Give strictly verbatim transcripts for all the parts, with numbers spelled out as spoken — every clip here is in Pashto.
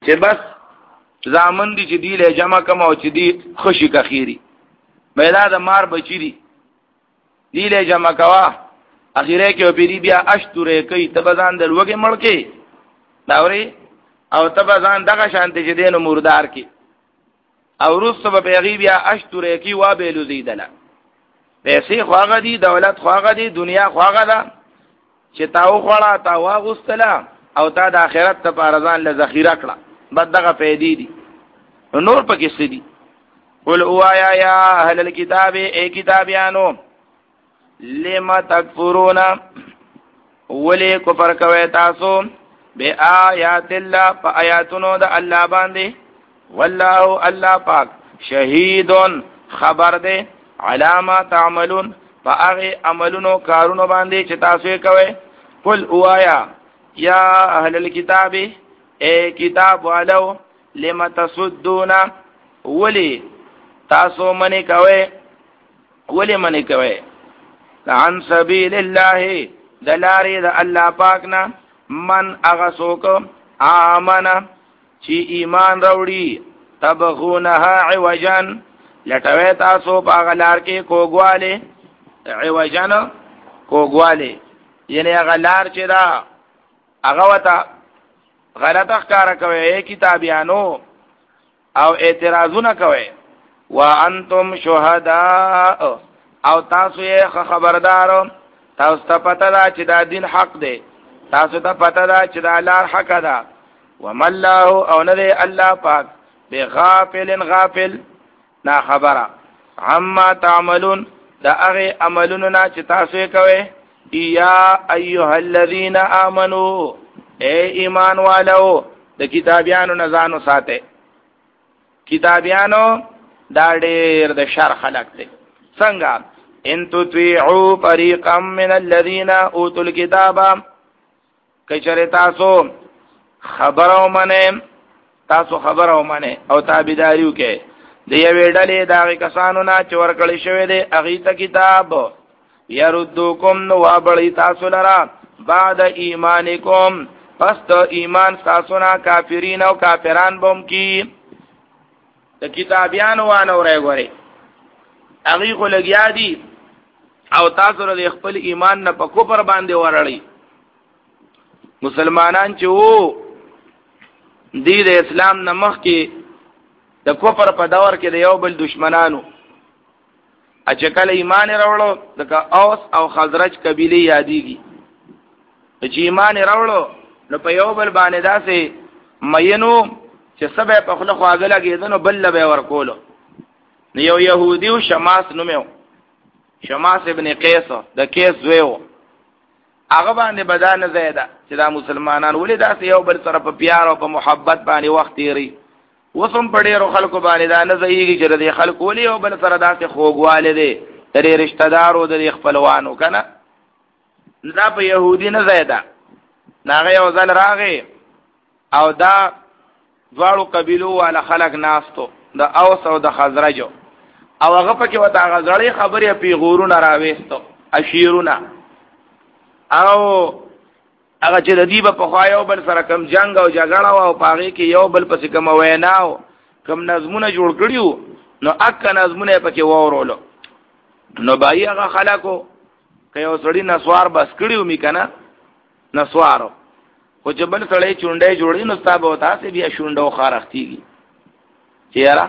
چې بس زامن دي چې دی له جمع کما او چې دی خوشي کخيري پیدا د مار بچی دي دی له جمع کوا اخیره کې پیری بیا اشتره کوي تبزان د لوګي مړکي داوري او تبزان دغه شانته چې دین مردار کی او روس په پیغي بیا اشتره کی وا بیلو زیدله پیسې خواغه دي دولت خواغه دي دنیا خواغه ده چې تاو خړه تا واغستله او تا د آخرت ته پارزان له ذخیره کړه بد دغه پیدې دي نور پکې سدي قل اوایا یا اهل الكتاب ای کتابیانو لما تکفرون ولی کفر کوي تاسو بی آیات الله په آیاتونو د الله باندې والله الله پاک شهیدون خبر ده علامه تعملون فاغه عملونو کارونو باندې چې تاسو کوي قل اوایا یا اهل الكتاب اے کتاب والو لما تصدون ولی تاسو منی کوي ولی منی کوي عن سبیل الله دلاری د الله پاکنا من اغسوک آمنا چی ایمان روڑی تبغونها عوجا لټوي تاسو په غلار کې کوګواله عوجن کوګواله یعنی غلار چې دا هغه وتا غلط ښکارا کوي کتابیانو او اعتراضونه کوي وانتم شهداء او تاسو یې خبردار تاسو ته پته ده چې دا دین حق دی تاسو ته پته ده چې دا لار حق ده ومالله او نه الله پاک بغافل غافل نا خبره عما تعملون دا هغه عملونه نه چې تاسو کوي یا ایها الذین آمنو اے ایمان والو د کتابیانو نه ځانو ساته کتابیانو دا ډېر د شر خلق دي څنګه ان تطيعوا فريقا من الذين اوتوا الكتاب کچره تاسو خبرو منه تاسو خبرو منه او تابعداریو کې د یوې ډلې دا کسانو نه چې ورکړی شوی دی هغه ته کتاب يردوکم نو وابلی تاسو لرا بعد ایمانکم پس د ایمان تاسو نه کافرین او کافران بوم کی د کتابیانو وانه ورې غوري هغه خو لګیا دي او تاسو له خپل ایمان نه په کوپر باندې ورړی مسلمانان چې وو د اسلام نه مخ کې د کوپر په دور کې د یو بل دشمنانو اچکل ایمان راوړو د اوس او خزرج قبيله یادېږي چې ایمان راوړو نو په یو بل باندې داسې مینو چې سبه په خله خواږه لګیدنو بل به ورکولو نو یو يهودي او شماس نومو شماس ابن قیس د قیس زویو هغه باندې بدانه زیاده چې دا مسلمانان ولې داسې یو بل سره په پیار او په محبت باندې وخت تیری وسم په ډیرو خلکو باندې دا نه ځایږي چې د خلکو ولې یو بل سره داسې خوګواله دي ترې رشتہ دارو د خپلوانو کنه دا په يهودي نه زیاده ناغه یو ځل راغی او دا دواړو قبيلو والا خلک ناستو د اوس او د خزرج او هغه پکې وتا غزړې خبرې په غورونه راوېستو اشیرونه او هغه چې د دې په خوایو بل سره کم جنگ او جګړه او پاغي کې یو بل پسې کوم ویناو کم نظمونه جوړ کړیو نو اک نظمونه پکې وورولو نو بای هغه خلکو که یو سړی نسوار بس کړیو می کنه نسوارو خو چې بل سړی چونډې جوړی نو تاسو به تاسو بیا شونډو خارختيږي چیرې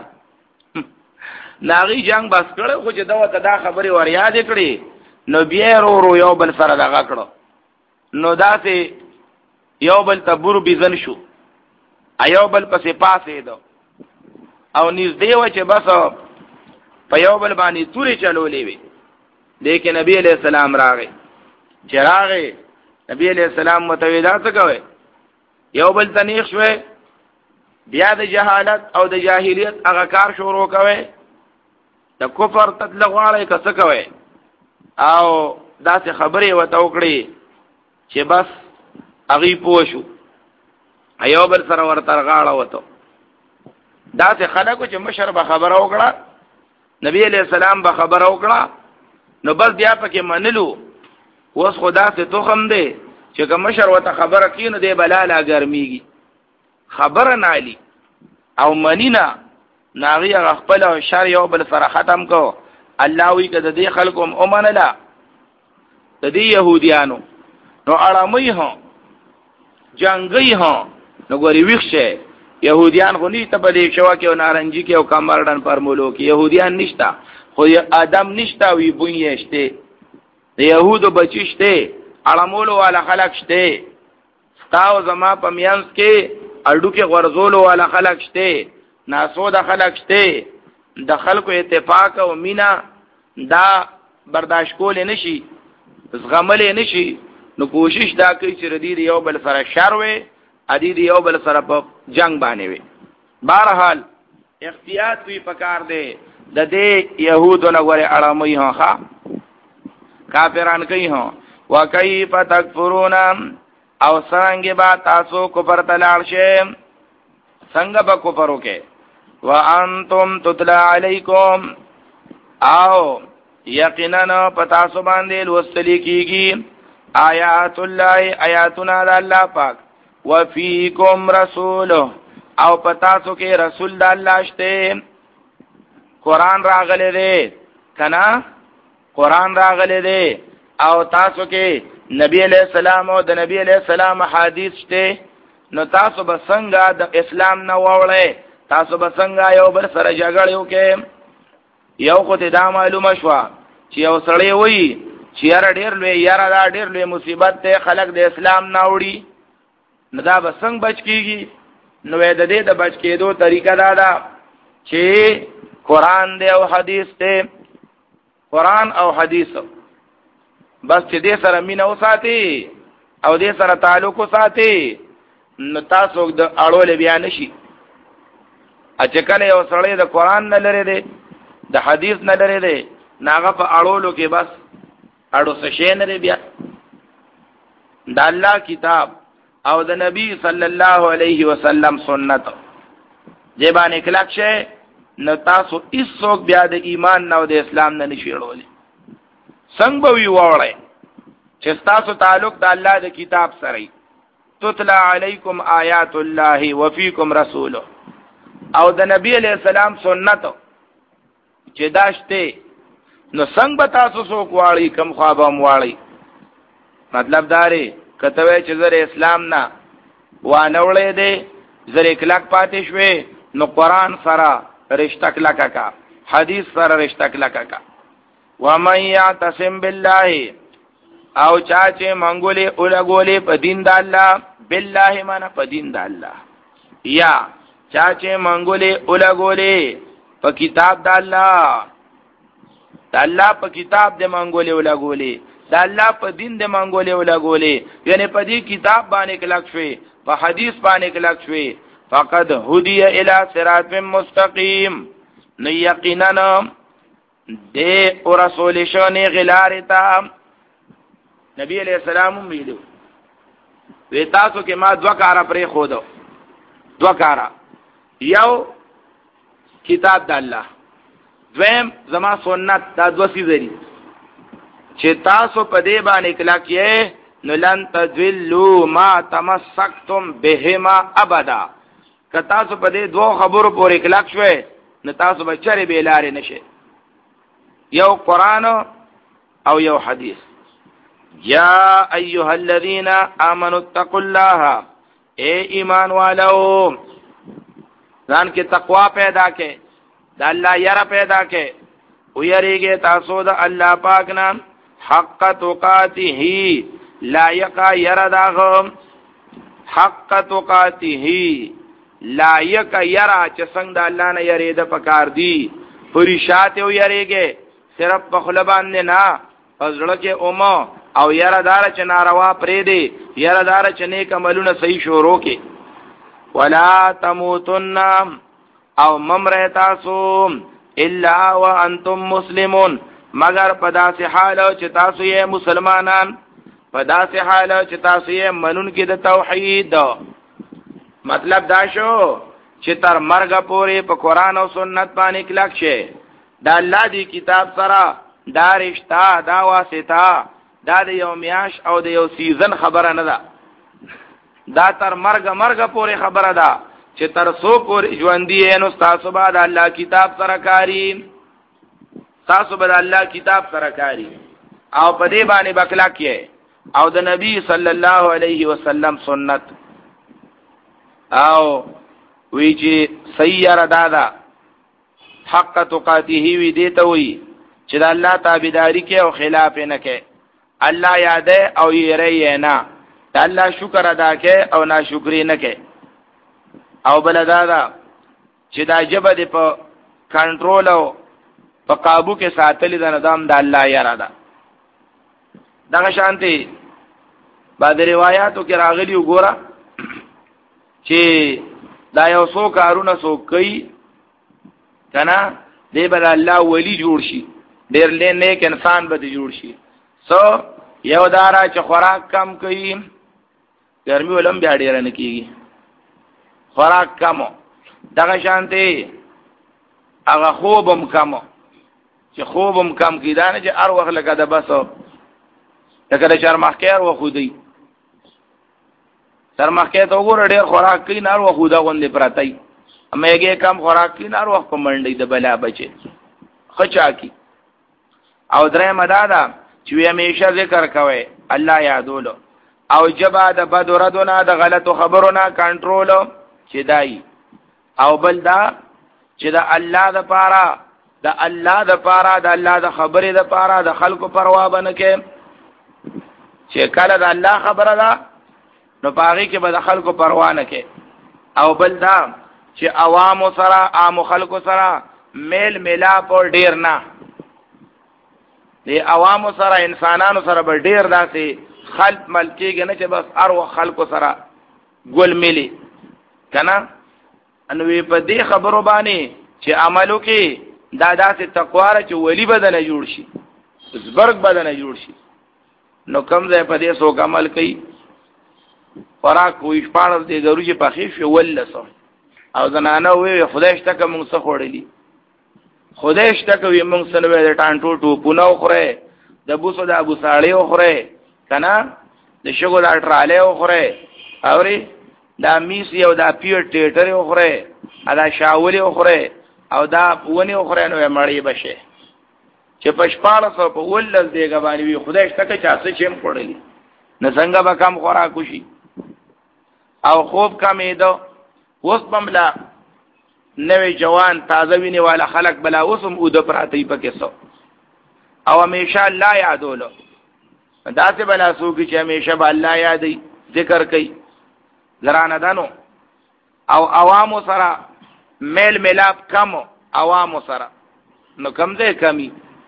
ناغي جنگ بس کړو خو چې دا وته دا خبره ور یاد کړی نو بیا ورو ورو یو بل سره دغه کړو نو داسې یو بل تبور بيزن شو ایو بل پسې پاسې دو او نږدې و چې بس په یو بل باندې توري چلولې وي لیکن نبی علیہ السلام راغی چې راغی نبی علیہ السلام متویدا څه کوي یو بل تنیخ شوي بیا د جهالت او د جاهلیت هغه کار شروع کوي د کفر تطلقواله کڅ کوي او داسې خبرې وته وکړي چې بس هغه پوښو ایو بل سره ورته غاړه وته داسې خلکو چې مشر به خبره وکړه نبی علیہ السلام به خبره وکړه نو بس بیا پکې منلو وس خدا سے تخم دے چې کوم مشر وته خبره کینو دی بلاله ګرميږي خبر نالی او منینا ناغي خپل شر یو بل سره ختم کو الله وی کده دې خلقم اومنلا د دې يهوديانو نو اړمي هو جنگي هو نو ګوري وښه يهوديان خو نه ته بلې شوا کې او نارنجي کې او کمرډن پرمولو کې يهوديان نشتا خو ادم نشتا وی بوئشته د يهودو بچشته اړمولو والا خلق شته تاو زما په میانس کې اډو کې غرزولو والا خلق شته ناسو د خلق شته د خلکو اتفاق او مینا دا برداشت کول نشي زغمل نشي نو کوشش دا کوي چې ردی یو بل سره شر وي ادي یو بل سره په جنگ باندې وي بهرحال احتیاط وی پکار دی د دې يهودو نه غره اړمي هغه کافران کوي هو وکيف تکفرون او څنګه با تاسو کفر تلال شئ څنګه به کفر وکئ وانتم تتلى علیکم او یقینا پتا سو باندې لوستل کیږي آیات الله آیاتنا د الله پاک وفیکم رسول او پتا سو کې رسول د الله شته قران راغله دی کنا قران راغله دی او تاسو کې نبی علیہ السلام او د نبی علیہ السلام حدیث شته نو تاسو به څنګه د اسلام نه وړئ تاسو به څنګه یو بل سره جګړه وکئ یو خو ته دا معلومه شو چې یو سړی وایي چې یاره ډېر لوی یاره دا ډېر لوی مصیبت ته خلق د اسلام نه وړي نو دا به څنګه بچ کیږي نو د دې د بچ کېدو طریقه دا ده چې قران دی او حدیث دی قران او حدیث بس چې دې سره مینه وساتي او دې سره تعلق وساتي نو تاسو د اړول بیا نشي اچھا کله یو سړی د قران نه لري دی د حدیث نه لري دی ناغه په اړولو کې بس اړو څه شي نه بیا د الله کتاب او د نبی صلی الله علیه وسلم سنت جبان اخلاق شه نو تاسو هیڅوک بیا د ایمان نه او د اسلام نه نشي اړولې څنګه وی وړه چې تاسو تعلق د الله د کتاب سره تتلى علیکم آیات الله وفیکم رسوله او د نبی علیہ السلام سنت چې داشته نو څنګه تاسو سو کوالي کم خوابم واړی مطلب داري کته چې زره اسلام نه وانولې دي زره کلک پاتې شوي نو قران سره رشتہ کلک کا حدیث سره رشتہ کلک کا ومن يعتصم بالله او چا چې منګولې اولګولې په دین د الله بالله معنا په دین د الله یا چا چې منګولې اولګولې په کتاب د الله د الله په کتاب د منګولې اولګولې د الله په دین د منګولې اولګولې یعنی په دې کتاب باندې کلک شوي په حدیث باندې کلک شوي فقد هدي الى صراط مستقيم نو یقینا دې او رسول شونه غلارتا نبی علیہ السلام ویلو وی تاسو کې ما دوا کارا پرې خو دو دوا کارا یو کتاب د الله دویم زما سنت دا دو سیزری چې تاسو په دې باندې کلا کې نو لن تذلوا ما تمسكتم بهما ابدا که تاسو په دې دوه خبرو پورې کلا شوي نو تاسو به چرې به لارې نشئ یو قران او یو حدیث یا ایها الذین آمنوا اتقوا الله اے ایمان والو ځان کې تقوا پیدا کړئ د الله یره پیدا کړئ او یریږئ تاسو د الله پاک نام حق تقاته لایق یرداغ حق تقاته لایق یرا چې څنګه د الله نه یری د پکار دی پریشات او یریږئ صرف په خلبان نه پزړه کې اومه او یره دار چې ناروا پرې دی یره دار چې نیک عملونه صحیح شروع کې ولا تموتن او ممره تاسو الا وانتم مسلمون مگر په داسې حال چې تاسو یې مسلمانان په داسې حال چې تاسو یې منون کې د توحید مطلب دا شو چې تر مرګ پورې په قران او سنت باندې کلک شي دا الله دی کتاب سره دا رشتہ دا واسطه دا د یو میاش او د یو سیزن خبره نه ده دا تر مرګ مرګ پورې خبره ده چې تر سو پورې ژوند دی نو تاسو به د الله کتاب سره کاری تاسو به د الله کتاب سره کاری او په دې باندې بکلا کې او د نبی صلی الله علیه وسلم سنت او وی چې سیر دادا حق تقاته وی دیته وی چې د الله تابعداري کې او خلاف نه کې الله یاد او یری نه د الله شکر ادا کې او ناشکری نه کې او بل دادا چې دا جبه د په کنټرول او په قابو کې ساتل د نظام د الله یاره ده دغه شانتي بعد روایتو کې راغلی وګوره چې دا یو څو کارونه څو کوي کنه دې بل الله ولی جوړ شي ډېر نیک انسان به جوړ شي سو یو دارا چې خوراک کم کوي ګرمي ولم بیا ډېر نه کیږي خوراک کم دغه شانتي هغه خوبم کم چې خوبم کم کی دا نه چې هر وخت لګا د بس لکه د شرمخکیر و خودي شرمخکې ته وګوره ډېر خوراک کوي نار و خوده غوندې پراتای اما یې کم خوراک کوي نار وخت په منډې د بلا بچي خچا کی او درې مدادا چې همیشه ذکر کوي الله یادولو او جبا د بدردونه د غلطو خبرونه کنټرول چې دای او بل دا چې د الله د پاره د الله د پاره د الله د خبرې د پاره د خلکو پروا بنه کې چې کله د الله خبره ده نو پاغي کې به د خلکو پروا نه کې او بل دا چې عوام سره عام خلکو سره میل ملاپ او ډیر نه دی عوام سره انسانانو سره به ډیر داسې خلق ملکیږي نه چې بس ارو خلکو سره ګل ملي کنه انو په دې خبرو باندې چې عملو کې دا داسې تقوا چې ولی بدن جوړ شي زبرګ بدن جوړ شي نو کم ځای په دې سو عمل کوي خوراک وې شپاړس دی ضروري چې پخې شي ولسو او زنانه وې خدای شته کوم څه خوړلې خدای شته کوي موږ سره د ټانټو ټوپونه خوره د بوسو د ابو ساړې خوره کنه د شګو د ټراله خوره اوري دا میس یو دا پیټ ټیټر خوره ادا شاولې خوره او دا ونی خوره نو مړی بشه چې پښپاړس په ولل دیګه باندې وي خدای شته که چا څه چم خوړلې نه څنګه به کم خوراک وشي او خوب کمیدو وس بملا نوې جوان تازه ویني والا خلق بلا وسم او د پراتی پکې سو او همیشه الله یادولو داسې بلا سو کې چې همیشه به الله یادې ذکر کوي زرانه دانو او عوامو سره میل ملاپ کم عوامو سره نو کم ځای کمی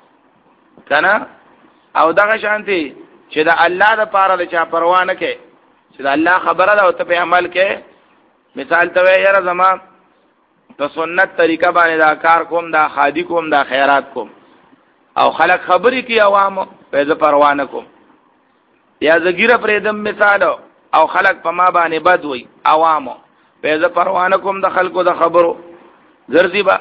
کنه او دغه شانتي چې د الله د پاره د چا پروا نه کوي چې د الله خبره ده او ته په عمل کې مثال ته یاره زما په سنت طریقه باندې دا کار کوم دا خادي کوم دا خیرات کوم او خلق خبرې کوي عوام په ځ پروا نه کوم یا زګیره پرېدم مثال او خلق په ما باندې بد وي عوام په ځ پروا نه کوم د خلکو د خبرو زرزي با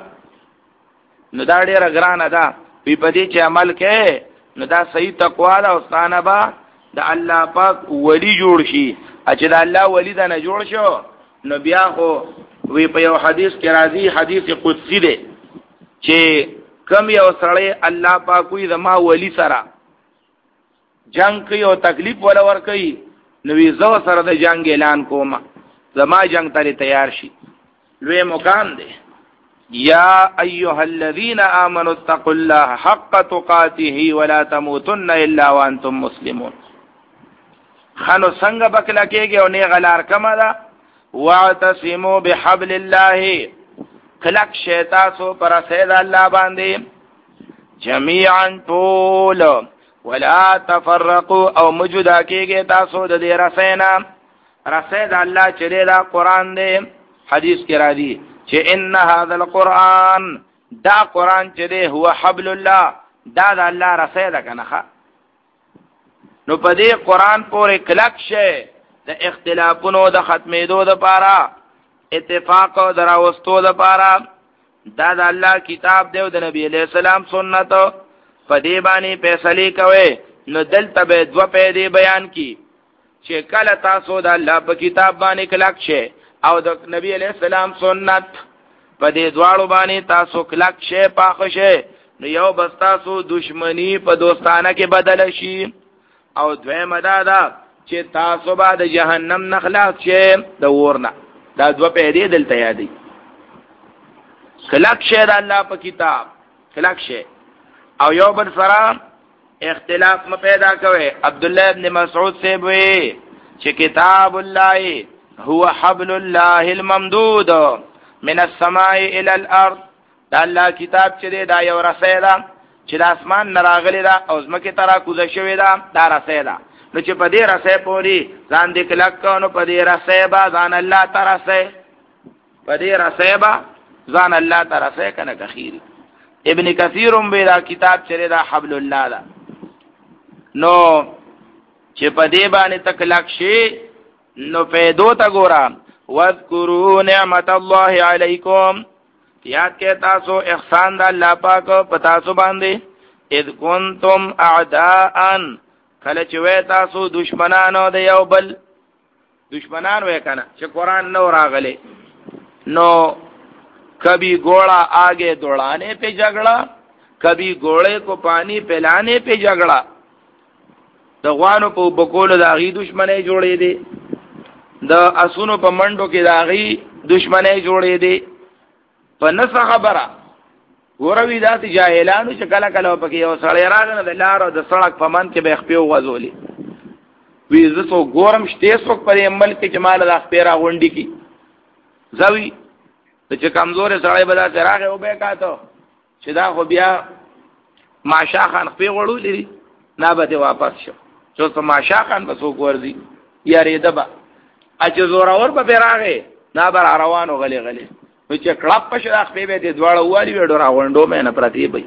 نو دا ډیره ګرانه ده په دې چې عمل کې نو دا صحیح تقوا ده او ستانه با د الله پاک ولی جوړ شي چې د الله ولی دا نه جوړ شو نو بیا خو وی په یو حدیث کې راځي حدیث قدسی دی چې کم یو سړی الله پاک وی زما ولی سره جنگ کوي او تکلیف ولا ور کوي نو وی زو سره د جنگ اعلان کوم زما جنگ ته تیار شي لوی مقام دی یا ایها الذین آمنوا اتقوا الله حق تقاته ولا تموتن الا وانتم مسلمون خنو څنګه بکلا کېږي او نه غلار کما ده واعتصموا بحبل الله خلق شیطاسو پر سید الله باندې جميعا طول ولا تفرقوا او موجودا کېږي تاسو د دې رسینا رسید الله چې دا قران دی حدیث کې را دي چې ان هذا القرآن دا قرآن چې دی هو حبل الله دا د الله رسیده کنه نو په دې قرآن پورې کلک شه د اختلافونو د ختمېدو د پاره اتفاق او دراوستو د پاره دا د الله کتاب دی او د نبی علیہ السلام سنت په دې باندې فیصله کوي نو دلته به دو پیدې بیان کی چې کله تاسو د الله په کتاب باندې کلک شئ او د نبی علیہ السلام سنت په دې دواړو باندې تاسو کلک شئ پاخه شئ نو یو بس تاسو دشمنی په دوستانه کې بدل شي او دویمه دا ده چې تاسو به د جهنم نه خلاص شئ د ورنه. دا دوه پیدې دلته یادې کلک شئ د الله په کتاب کلک شئ او یو بل سره اختلاف م پیدا کوي. عبد الله ابن مسعود سے وی چې کتاب الله هو حبل الله الممدود من السماء الى الارض. دا الله کتاب چې دا یو رسۍ ده چې د اسمان نه راغلی ده او ځمکې ته راکوزه شوې ده. دا رسۍ ده نو چې په دې رسۍ پورې ځان دې کلک کړو نو په دې رسۍ به ځان الله ته رسۍ په دې رسۍ به ځان الله ته رسۍ که نه کخیري. ابن کثیر هم وی دا کتاب چې دا حبل الله ده نو چې په دې باندې تکلک شي نو پیدو تا ګورا واذکروا نعمت الله علیکم یاد کې تاسو احسان د الله پاک په تاسو باندې اذ کنتم اعداء کله چې وې تاسو دشمنانو د یو بل دشمنان وې کنه چې قران نو راغله نو کبھی گھوڑا آگے دوڑانے پہ جھگڑا کبھی گھوڑے کو پانی پلانے پہ جھگڑا. د غوانو په بکولو د هغې دشمنۍ جوړې دي د اسونو په منډو کې د هغې دشمنۍ جوړې دي په نسه خبره ګوروي داسې جاهلانو چې کله کله پکې یو سړی راغی نو د لارو د سړک په منځ کې به یې خپې وغځولې وي زه څوک ګورم شته څوک په دې ملک کې چې ماله د خپې راغونډې کړي زه وي چې کمزورې سړی به داسې راغی وبې کاته چې دا خو بیا ماشا خان خپې غوړولې دي نه به دې واپس شو چې په ماشا خان به څوک ورځي یارېده به چې زورور به پرې راغی نه به را روانو غلې غلې نو چې کړپ په شو دا خپې به دې دواړه ووالي وې ډو راغونډو مې نه پرتې به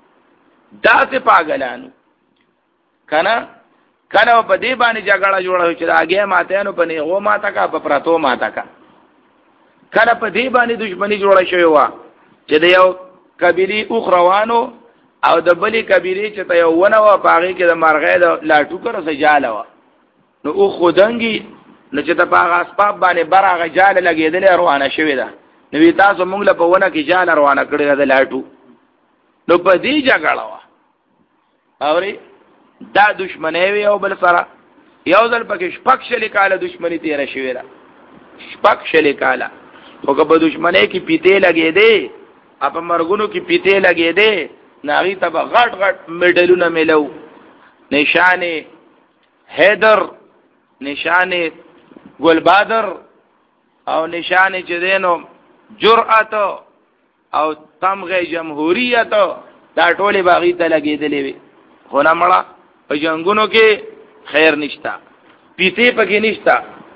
داسې پاګلانو که نه کله په دې باندې جګړه جوړه چې د هګۍ ماتیانو په نیغو ماته کا په پرتو ماته کا کله په دې باندې دشمنی جوړه شوې وه چې د یو قبیلې اوښ روانو او د بلې قبیلې چې ته یو ونه وه په هغې کې د مرغۍ د لاټوکه رسه جاله وه نو اوښ خو دنګي نو چې ته په هغه اسباب باندې بر هغه جاله لګېدلې روانه شوې ده نو وي تاسو مونږ له په ونه کې جاله روانه کړې ده د لاټو نو په دې جګړه وه اورې دا دشمنۍ وي یو بل سره یو ځل پکې شپږ شلې کاله دشمني تېره شوې ده شپږ شلې کاله خو که په دشمنۍ کې پیتې لګېدې او په مرګونو کې پیتې لګېدې نو هغې ته به غټ غټ میډلونه میلو نشان حیدر نشان ګلبادر او نشان چې دی نو جرأت او تمغه جمهوریت دا ټولې به هغې ته لګېدلې وي خو نه مړه په جنګونو کې خیر نشته پیتې پکې نشته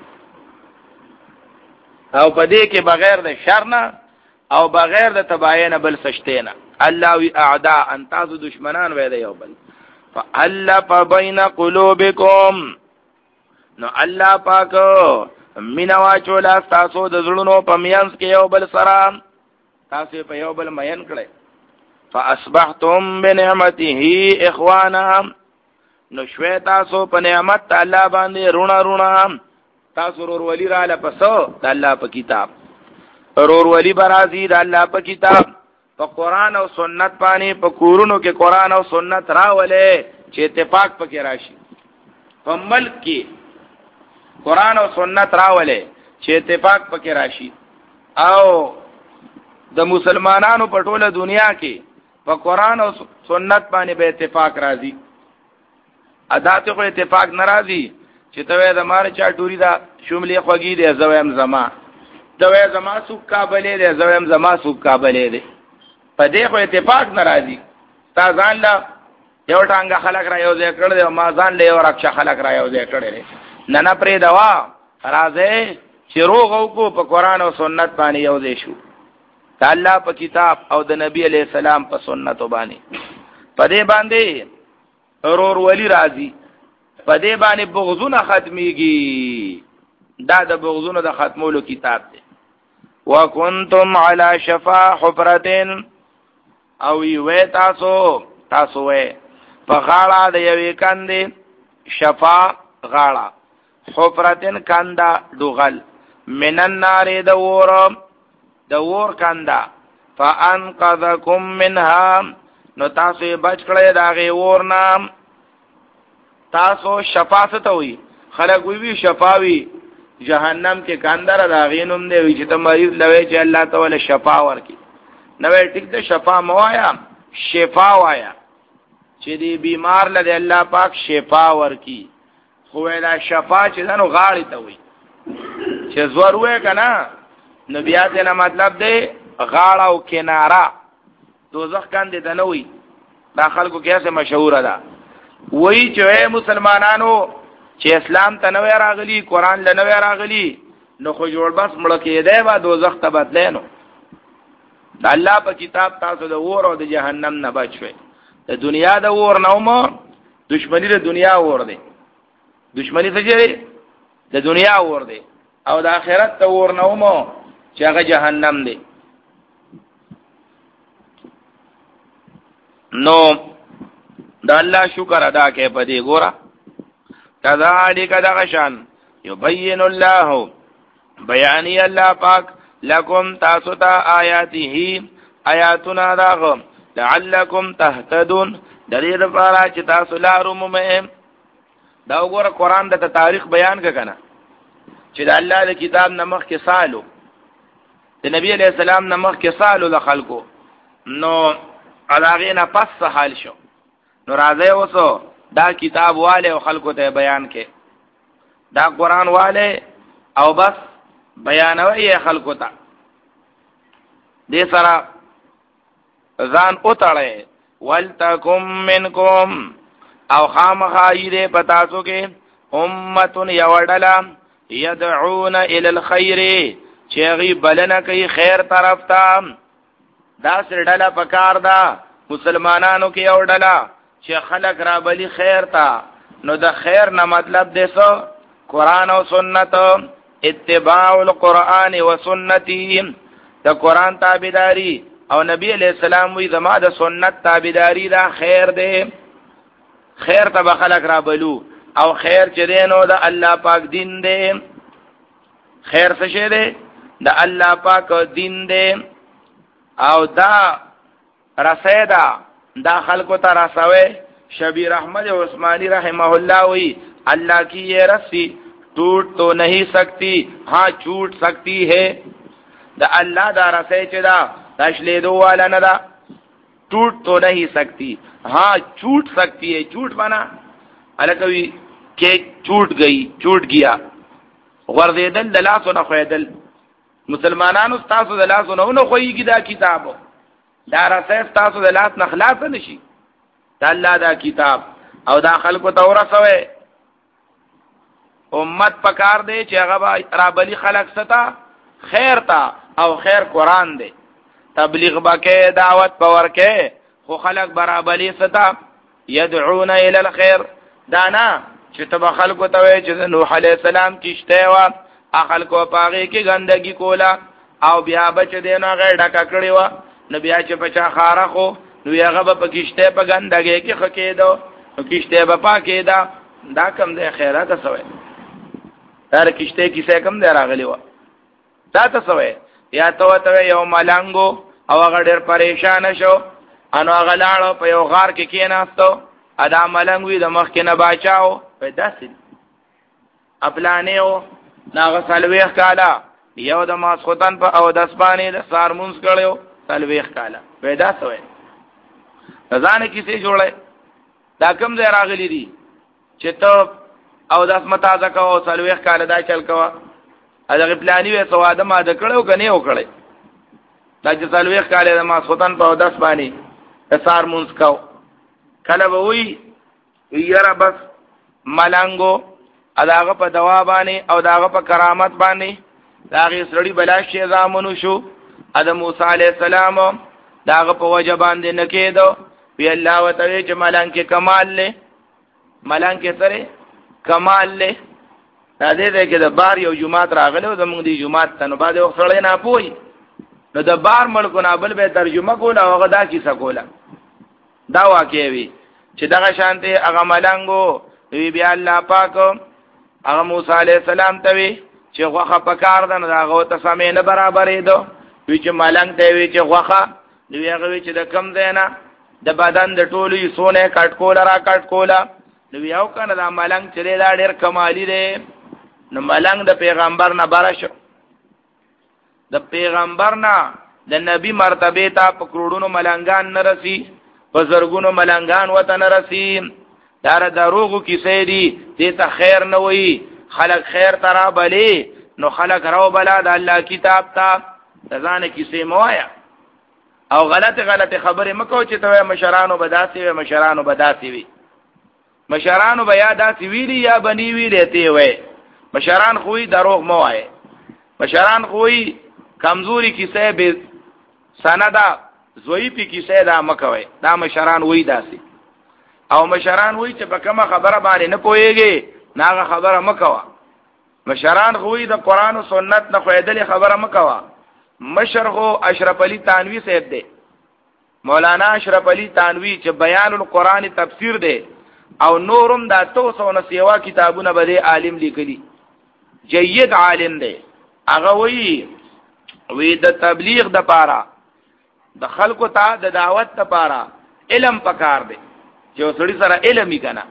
او په دې کې بغیر د شر نه او بغیر د تباہی نه بل سشتې نه الله وی اعداء ان تاسو دشمنان وې د یو بل فالف بین قلوبکم نو الله پاک مینا واچولا تاسو د زړونو په میانس کې یو بل سره تاسو په یو بل مین کړئ فاصبحتم بنعمته اخوانا نو شوي تاسو په نعمت الله باندې رونا رونا تاسو رور ولی را لپسو د الله په کتاب رور ولی برازي د الله په کتاب په قران او سنت باندې په کورونو کې قران او سنت راولې چې اتفاق پکې راشي په ملک کې قران او سنت راولې چې اتفاق پکې راشي او د مسلمانانو په ټوله دنیا کې په قران او سنت باندې به اتفاق راځي ادا ته خو اتفاق ناراضي چې ته د مار چا ټوري دا شوملې خوږی دی زویم زما ته زما سوق کابلې دی زویم زما سوق کابلې دی په دې خو اتفاق ناراضي تا ځان لا یو ټانګه خلک را یو ځای کړل دی ما ځان له یو رکشه خلک را یو ځای کړل نه نه پرې دوا راځي چې روغ او کو په قران او سنت باندې یو ځای شو الله په کتاب او د نبی علی السلام په سنت باندې په دې باندې رور ولی راځي په دې باندې بغضونه ختميږي دا د بغضونو د ختمولو کتاب دی وکنتم علی شفا حفرة او وی تاسو تاسو وی په غاړه د یوې کندې شفا غاړه حفرتن کندا دوغل من النار دور دور کندا فانقذکم منها نو تاسو بچ کړی دا غي ورنام تاسو شفاعت وي خلک وی شفاوي جهنم کې کاندر دا غینوم دی چې ته مریض لوي چې الله تعالی شفا ورکي نو ټیک ده شفا موایا شفا وایا چې دی بیمار لده الله پاک شفا ورکی خو دا شفا چې دنو غاړي ته وي چې زور وې کنه نو بیا دې نه مطلب دی غاړه او کنارا دوزخ کاندې دنوي دا خلکو کې څه مشهور ده وای چې مسلمانانو چې اسلام ته نوې راغلی قران له نوې راغلی نو خو جوړ بس مړ کېده با دوزخ ته بدلینو د الله په کتاب تاسو د اور او د جهنم نه بچوي د دنیا د اور نه مو دشمنی د دنیا اور دی دشمنی څه دی د دنیا اور دی او د آخرت ته اور نه مو چې هغه جهنم دی نو د الله شکر ادا کې په دې ګوره کذالک دغشان یبین الله بیانی الله پاک لکم تاسو ته آیاته آیاتنا داغ لعلکم تهتدون د دې لپاره چې تاسو لارو مې دا وګوره قران د تاریخ بیان کنه چې د الله د کتاب نمخ کې سالو د نبی علیہ السلام نمخ کې سالو د خلکو نو علاغینا پس حال شو نو راځي وسو دا کتاب والے او خلکو ته بیان کې دا قران والے او بس بیانوي خلکو ته دې سره ځان اوتړې ولتکم منکم او خامخایره پتاسو کې امه یوړلا يدعون الى الخير چېغي بلنه کوي خیر طرف ته دا سړډلا پکار دا مسلمانانو کې یوړلا چې خلق را بلی خیر تا نو د خیر نه مطلب دې سو قران او سنت اتباع القرآن و سنتی د قران تابعداري او نبی علیہ السلام وی زما د سنت تابعداري دا خیر دی خیر ته خلق را بلو او خیر چې دینو د الله پاک دین دی خیر څه شه دی د الله پاک دین دی او دا رسیدا دا خلقو ته رسوي شبیر احمد عثمانی رحمہ اللہ وی اللہ کی یہ رسی ٹوٹ تو نہیں سکتی ہاں چوٹ سکتی ہے دا اللہ دا رسے چدا تشلے دو والا ندا ٹوٹ تو نہیں سکتی ہاں چوٹ سکتی ہے چوٹ بنا الکوی کہ چوٹ گئی چوٹ گیا غردیدل دلاسو نخویدل مسلمانانو ستاسو دلاسو نخویی گی دا کتابو دا رسیف تاسو د لاس نخلاص نشي دا الله دا کتاب او دا خلکو ته ورسوي امت پکار دی چې هغه را بلی خلق ستا خیر تا او خیر قران دی تبلیغ بکې دعوت باور کې خو خلق برابرلی ستا يدعون الى الخير دانا چې تب خلکو ته وي چې نوح عليه السلام کیشته وا خلکو پاغي کې ګندګي کولا او بیا بچ دینه غړ ډکا کړی وا نبی چې پچا خاره خو نو هغه په کیشته په ګندګي کې خکېدو نو کیشته په پاکې دا دا کم دی خیرات سوې تر کیشته کیسه کم دی راغلی و دا ته سوې یا تو ته یو ملنګو او هغه ډېر پریشان شو انو هغه لاړو په یو غار کې کېناستو ادا ملنګ وی د مخ کې نه بچاو په داسې خپلانیو ناغه سالويخ کالا یو د ماسختن په او د اسبانې د سارمونز کړو سالويخ کالا پیدا سوې ځان کیسه جوړه دا کوم ځای راغلی دي چې ته او د اسمتا ځکه او سالويخ کالا دا چل کوا هغه پلاني وې سواده ما د کړو کني او کړې دا چې سالويخ کالا د ماسختن په او د اسبانې د سارمونز کاو کله به وی یاره بس ملنګو اداغه په دوا باندې او داغه په کرامت باندې داغه سړی بلاشي زامنو شو ادم موسی عليه السلام داغه په وجه باندې نکیدو وی الله وتعالى چې ملنګ کې کمال له ملنګ کې سره کمال له دا دې کې د بار یو جمعات راغله زموږ دی جمعات ته نو باندې وخړې نه پوي نو د بار ملک نه بل به ترجمه کوله او غدا کیسه کوله دا واقع وی چې دغه شانته هغه ملنګو وی بیا الله پاک هغه موسی علیہ السلام ته وی چې غوخه پکار ده نه هغه ته سمې نه برابرې دو وی چې ملنګ ته وی چې غوخه نو هغه وی چې د کم دینا د بدن د ټولي سونه کټ کولا را کټ کولا نو یو کنه دا ملنګ چې دا ډېر کمالی دی نو ملنګ د پیغمبر نه برش د پیغمبر نه د نبی مرتبه ته پکړونو ملنګان نه رسی په زرګونو ملنګان وته نه رسی دار دروغو کیسې دي دې ته خیر نه وي خلق خیر ترا بلی نو خلق راو بلا د الله کتاب ته ځان کیسې موایا او غلط غلط خبره مکو چې ته مشرانو بداسي وي مشرانو بداسي وي مشرانو بیا داسي ویلی یا بنی ویلی ته وي مشران خوې دروغ موای مشران خوې کمزوري کیسې به سندا زویفی کیسې دا مکوي دا مشران وې داسي او مشران وې چې په کومه خبره باندې نه پويږي ناغه خبره مکوا مشران خوې د قران او سنت نه خویدل خبره مکوا مشر هو اشرف علي تانوی صاحب دی مولانا اشرف علي تانوی چې بیان القرآن تفسیر دی او نورم دا تو سو نه سیوا کتابونه بده عالم لیکلی جید عالم دی هغه وی وی د تبلیغ د پاره د خلکو ته د دعوت ته پاره علم پکار دی چې سړی سره علم یې کنه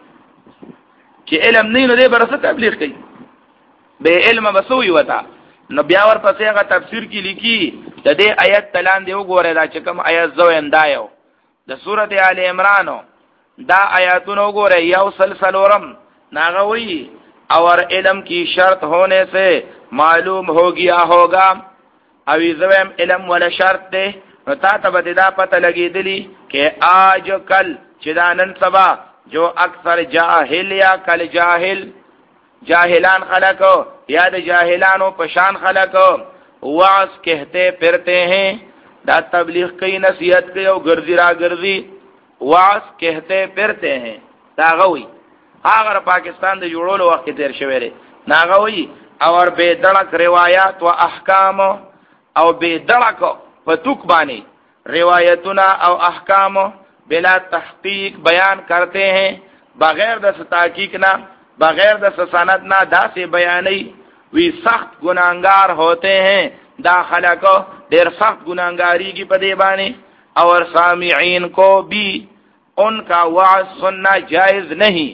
چې علم نه نو دې برسه تبلیغ کوي به علم بسوي وتا نو بیا ور پسې هغه تفسیر کې لیکي د دې آیت تلان دی وګوره دا چې کوم آیت زو اندایو د سورته آل عمران دا آیاتونو وګوره یو سلسلورم ناغوي اور علم کی شرط ہونے سے معلوم ہو گیا ہوگا او زویم علم ولا شرط دے نو تا ته به دا پته لګېدلی کې آج کل چې دا نن سبا جو اکثر جاهل یا کل جاهل جاہلان خلقو یا د جاہلانو پشان خلقو واس کہتے پھرتے ہیں دا تبلیغ کئی نصیحت کئی او گرزی را گرزی واس کہتے پھرتے ہیں دا غوی اگر پاکستان د جوړولو وخت تیر شوی ری ناغوی اور بے دړک روایت و احکام او بے دړک پتوک باندې روایتنا او احکام بلا تحقیق بیان کرتے ہیں بغیر د تحقیق نہ بغیر د سند نہ دا سے بیانی وی سخت گناہگار ہوتے ہیں دا خلقو دیر سخت گناہگاری کی پدے بانے اور سامعین کو بھی ان کا وعظ سننا جائز نہیں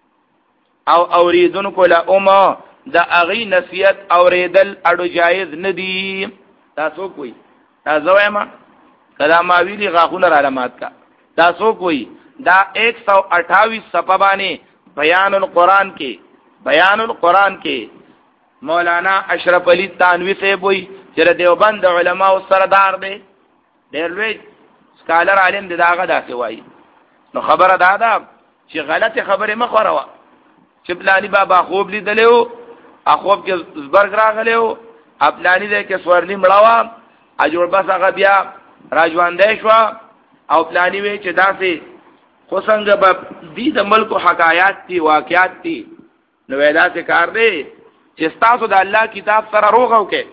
او اوریدن کو لأمو دا اغی نصیحت اوریدل اڑو جائز ندی تاسو کوئی تاسو ایما کدا ماویلی غاخونر علامات کا تاسو کوئی دا ایک سو اٹھاویس سپبانے بیان القرآن کے بیان القرآن کے مولانا اشرف علی تانوی سے بوئی چر دیوبند علماء سردار دے دیروی سکالر عالم دے داغا دا سوائی نو خبر دادا چی غلط خبر مخوروا چی پلانی بابا خوب لی دلیو اخوب کے زبرگ راغلیو اپلانی دے کے سورلی مڑاوا اجور بس اغا بیا راجوان دیشوا او پلانی وی چی دا سے خوسنگ با دی دا ملک و حکایات تی واقعات تی نویدہ سے کار دے چستاسو دا اللہ کتاب سر روغو کے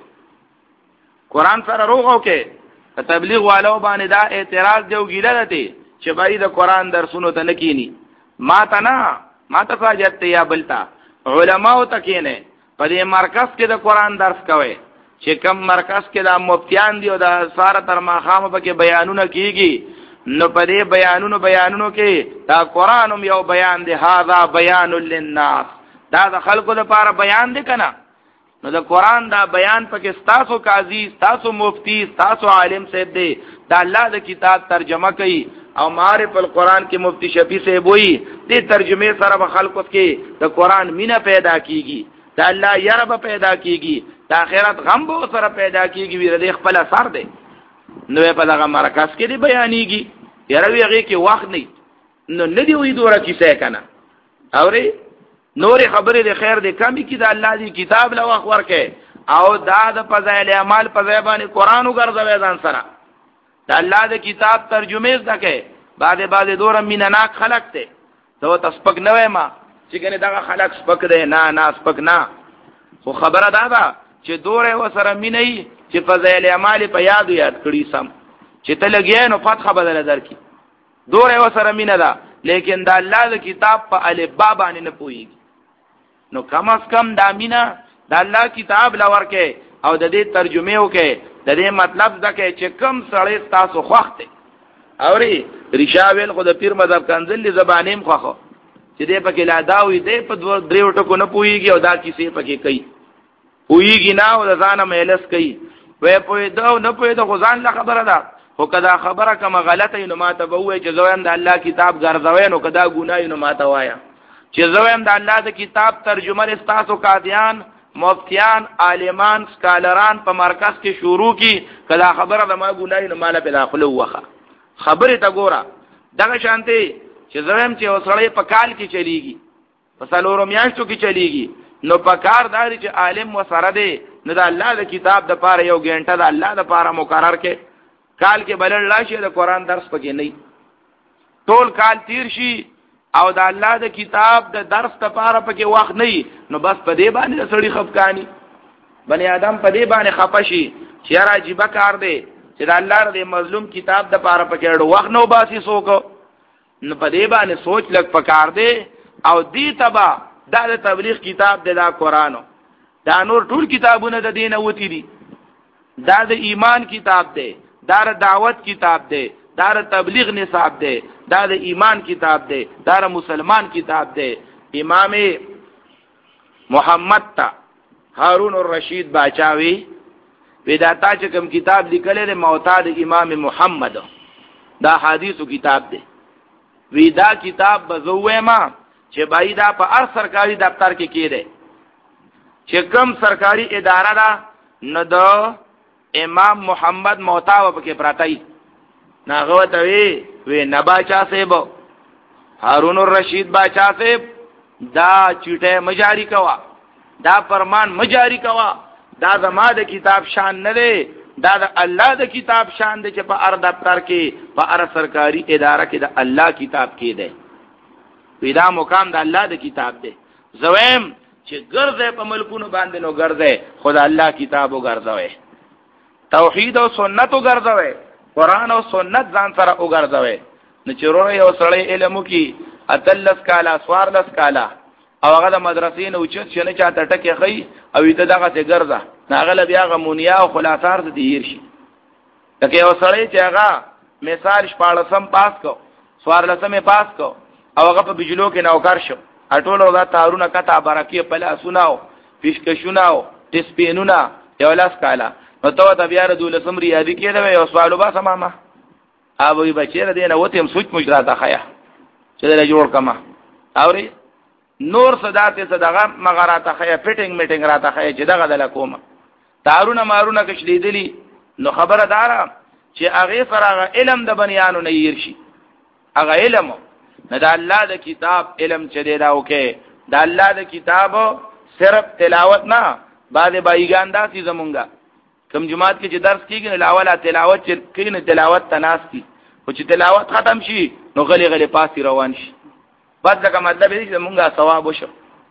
قرآن سر روغو کے تبلیغ والو بانے دا اعتراض دیو گیلہ دتے چھ بھائی دا قرآن در سنو تا نکینی ما تا نا ما تا ساجت یا بلتا علماء تا کینے پا دی مرکز کے دا قرآن درس کوئے چھ کم مرکز کے دا مفتیان دیو دا سارا ترماخام پا کے بیانونا کی گی نو پدې بیانونو بیانونو کې دا قرآنم یو بیان دی هاذا بیان للناس دا د خلکو لپاره بیان دی کنه نو دا قرآن دا بیان پکې تاسو قاضي تاسو مفتی تاسو عالم صاحب دی دا الله د کتاب ترجمه کوي او معارف القرآن کې مفتی شفیع صاحب وایي دې ترجمه سره به خلکو کې د قرآن مینا پیدا کیږي دا الله یره پیدا کیږي د آخرت غم به سره پیدا کیږي ویره خپل اثر دی نو په دغه مرکز کې دی بیانېږي یاره وی هغه کې وخت نه نو ندی وې دوره کیسه کنه اوري نور خبره د خیر د کمی کې د الله دی کتاب له وخت ورکه او دا د فضایل اعمال په ځای باندې قران وګرځوي ځان سره د الله د کتاب ترجمه زده بعد بعد دوره مینناک خلق ته تو تسپک نه ما چې کنه دا خلق سپک دی نه نه سپک نه خو خبره دا ده چې دوره وسره مینې چې فضایل اعمال په یاد یاد کړی سم چې ته لګې نو فتح بدل درکې دوره وسره مینه ده لیکن دا الله د کتاب په الف با باندې نه پويږي نو کم از کم دا مینا د الله کتاب لور کې او د دې ترجمه وکې د دې مطلب ځکه چې کم سړی تاسو خوخته اوري ریشاویل خو د پیر مذهب کنځل زبانیم خوخه چې دې پکې لا داوي دې په دوه دریو ټکو نه پويږي او دا کیسې پکې کوي پويږي نه او ځان مېلس کوي وې پوي دا نه پوي دا غزان لا خبره ده خو کدا خبره کوم غلطه نو ماته به وای چې زویم د الله کتاب ګرځوي نو کدا ګناي نو ماته وایا چې زویم د الله د کتاب ترجمه استاسو قاضیان مفتیان عالمان سکالران په مرکز کې شروع کی کدا خبره د ما ګناي نو مال په داخله وخه خبره تا ګوره دغه شانتي چې زویم چې وسړی په کال کې چلیږي په سلورو میاشتو کې چلیږي نو په کار داري چې عالم وسره دی نو د الله د کتاب د پاره یو غنټه د الله د پاره مقرر کې کال کې بلل راشي د قران درس پکې نه ټول کال تیر شي او د الله د کتاب د درس د پاره پکې وخت نه نو بس په دې باندې سړی خفقانی بنی آدم په دې باندې خپشي چې راجیبه کار دی چې د الله د مظلوم کتاب د پاره پکې ډو وخت نو باسي سوک نو په دې باندې سوچ لګ پکار دی او دی تبا دا د تبلیغ کتاب دی دا قرانو دا نور ټول کتابونه د دینه وتی دي دا د ایمان کتاب دی دا د دعوت کتاب دی دا د تبلیغ نصاب دی دا د ایمان کتاب دی دا د مسلمان کتاب دی امام محمد تا هارون الرشید باچاوی وداتا چې کوم کتاب لیکل دی موتا د امام محمد دا حدیثو کتاب دی وی دا کتاب بزوه ما چې بای دا په هر سرکاري دفتر کې کېده چې کوم سرکاري اداره دا نه د امام محمد موتا و پکې پراتای ناغه ته وی وی نباچا صاحب هارون الرشید باچا صاحب دا چټه مجاری کوا دا فرمان مجاری کوا دا زما د کتاب شان نه دی دا د الله د کتاب شان دی چې په هر دفتر کې په هر سرکاري اداره کې د الله کتاب کې دی پیدا مقام د الله د کتاب دی زویم چې ګرځي په ملکونو باندې نو ګرځي خدای الله کتاب وګرځوي توحید او سنت وګرځوي قران او سنت ځان سره وګرځوي نو چیرونه یو سړی علم کی اتلس کالا سوارلس کالا او هغه د مدرسې نه اوچت شنه چاته ټکی خي او دې دغه ته ګرځه ناغله بیا غمونیا او خلاصار د دیر شي لکه یو سړی چې هغه مثال شپاړسم پاس کو سوارلسم پاس کو او هغه په بجلو کې نوکر شو اټولو دا تارونه کته برکه په لا سناو پیشکشوناو تسپینونه یو لاس کالا نو ته د بیا د دولسم ریاضي کې دا یو سوالو با سمامه ابوي بچی دې نه وته هم سوچ مجراته خیا چې دا جوړ کما اوري نور صداته صدقه مغراته خیا فټینګ میټینګ راته خیا چې دغه د کومه تارونه مارونه کښ لیدلی نو خبره دارا چې هغه سره علم د بنیانو نه يرشي هغه علم نه د الله د کتاب علم چې دی دا وکي د الله د کتاب صرف تلاوت نه بعد بایګان داسي زمونږه کوم جماعت کې چې درس کیږي نو لاوله تلاوت چې کین تلاوت تناستی او چې تلاوت ختم شي نو غلي غلي پاسي روان شي بعد دا مطلب دې چې مونږه ثواب وشو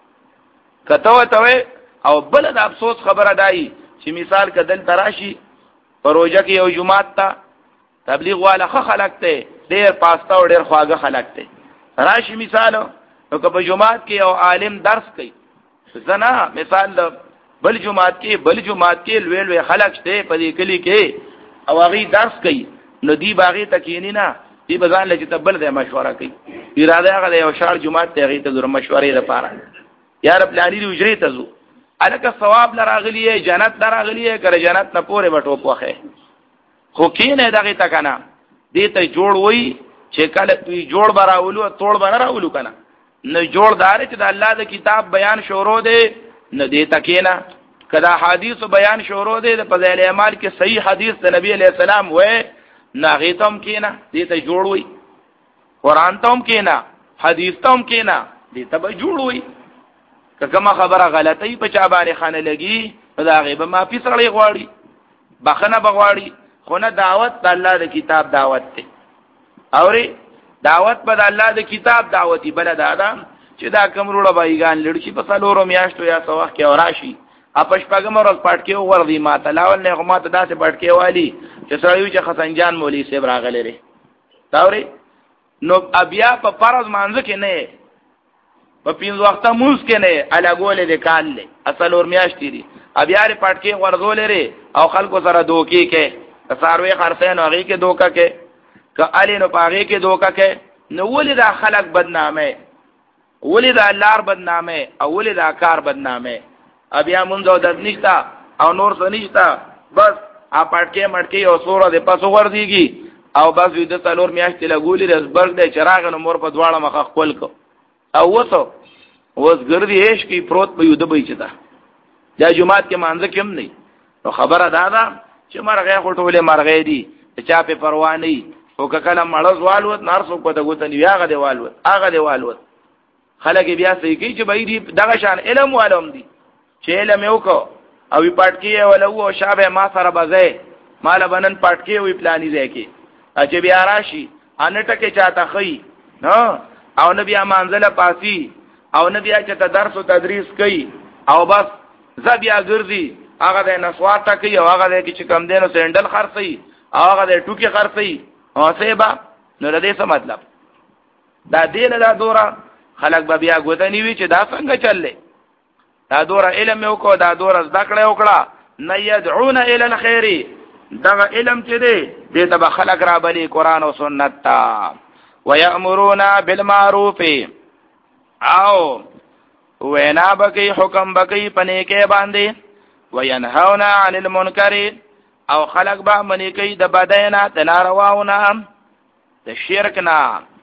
کته ته او بل د افسوس خبره دای چې مثال کدل تراشي پروژه کې یو جماعت ته تبلیغ والا خ خلق ته ډېر پاستا او ډېر خواږه خلق ته راشي مثال نو که په جماعت کې یو عالم درس کوي زنا مثال بل جماعت کې بل جماعت کې لوی لوی خلق شته په دې کلی کې او هغه درس کوي نو دی باغی تکینی نه دی بزان لږ ته بل د مشوره کوي اراده هغه یو شار جماعت ته هغه ته ضرور مشورې لپاره یار پلانی دی اجرې ته زو الکه ثواب لراغلی جنت لراغلی کړه جنت نه پوره بټو پوخه خو کینه دغه تکنه دې ته جوړ وای چې کله پی جوړ براولو توړ بنا راولو کنه نو جوړ دار چې د الله د کتاب بیان شروع دی نه دې تکینا کدا حدیث بیان شروع دی د فضائل اعمال کې صحیح حدیث د نبی علیہ السلام وې ناغیتم کینا دې ته جوړ وای قران تم کینا حدیث تم کینا دې ته به جوړ وای کما خبره غلطی په چا باندې خانه لګي دا غیبه ما فی سره غواړي بخنه بغواړي خو نه دعوت د الله د کتاب دعوت ته اوري دعوت په الله د کتاب دعوتي بل دادا چې دا کمروړه بایګان لړشي په سلورو میاشتو یا څو وخت کې اوراشي اپش پګم ورځ پټکي وردی ما تلاول نه غمات داسې پټکي والی چې سړیو چې خسنجان مولوی سیب راغلی لري تاوري نو بیا په فرض مانځ کې نه په پینځه وخته موس کې نه الګولې د کال له اصل اور میاشتې دي ابيار پټکي ورغول لري او خلکو سره دوکي کې ساروي خرڅین هغه کې دوکا کې ک علي نو پاغه کې دوکا کې نو ولې دا خلک بدنامه ولې دا لار بدنامه او ولې دا کار بدنامه ابیا مونږ د نشتا او نور څه نشتا بس ا پټکي مټکي او سوره د پاسو ور دیږي او بس د څلور میاشتې لګولې رسبرګ د چراغ نو مور په دواړه مخ خپل کو او وسو وس ګرځي هیڅ کی پروت په یو د بې چتا دا جمعات کې مانځ کېم نه نو خبره دا ده چې مرغه خټولې مرغې دي چا په پروا نه او کله مړز والوت نار څوک په دغه نه یاغه دی والوت هغه دی والوت خلک بیا سې کی چې بې دي دغه شان علم والوم دي چې علم یو کو او پټکی ولو او شابه ما سره بځه مال بنن پټکی وی پلاني ځکه چې بیا راشي انټه کې چاته خي نو او نبي امانزله پاسي او نبي چې درس او تدریس کوي او بس زبیا ګرځي هغه د نسوار ټکی او هغه د چې کم دینو سندل خرڅي هغه د ټوکی خرڅي او سیبا نو د دې څه مطلب دا دین دا دوره خلک به بیا غوتنی وی چې دا څنګه چللې دا دوره علم یو کو دا دوره ذکر یو کړه نه يدعون الى الخير دا علم چې دی دې ته خلک را بلی قران او سنت تا ويأمرون بالمعروف او وینا بکی حکم بکی پنی کې باندې وینهون عن المنکر او خلق با منی کوي د بدینا د نارواونا د شرکنا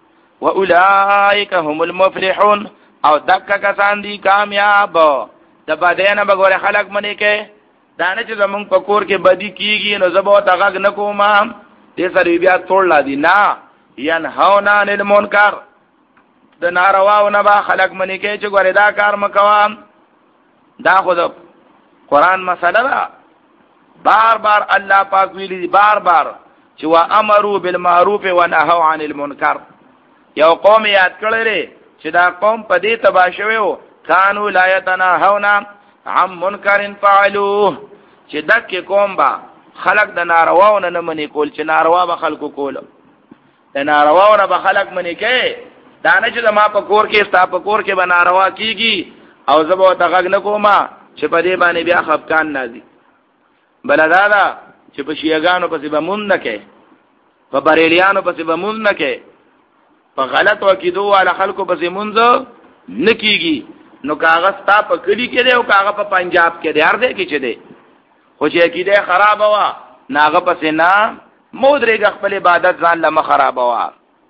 واولائک هم المفلحون او دک کسان دي کامیاب د بدینا بګوره خلق منی کوي دانه چې زمونږ په کور کې بدی کیږي نو زبو تغږ نکوم دې سره بیا ټول لا دي نه ینهون عن المنکر د نارواونا با خلق منی کوي چې ګوره دا کار مکوام دا خود قرآن مسئله دا بار بار الله پاک ویلی دی بار بار چې وا امروا بالمعروف ونهوا عن المنکر یو قوم یاد کړی چې دا قوم په دې تبا شویو کانوا لا يتناهون عن منکر فعلوه چې دک قوم با خلق د نارواونه نه منی کول چې ناروا به خلکو کول د نارواونه به خلق منی کوي دا نه چې ما په کور کې ستا په کور کې به ناروا کیږي او زبو ته غږ نه کومه چې په دې باندې بیا خفقان نازي بلدادا چې په شیعاګانو پسې به مون نه کې په بریلیانو پسې به مون نه کې په غلط عقیدو والا خلکو پسې مونږ نه کیږي نو کاغذ تا په کلی کې دی او کاغذ په پنجاب کې دی هر ځای کې چي دی خو چې عقیده خراب وا ناغه پسې نه مودريګ خپل عبادت ځان لمه خراب وا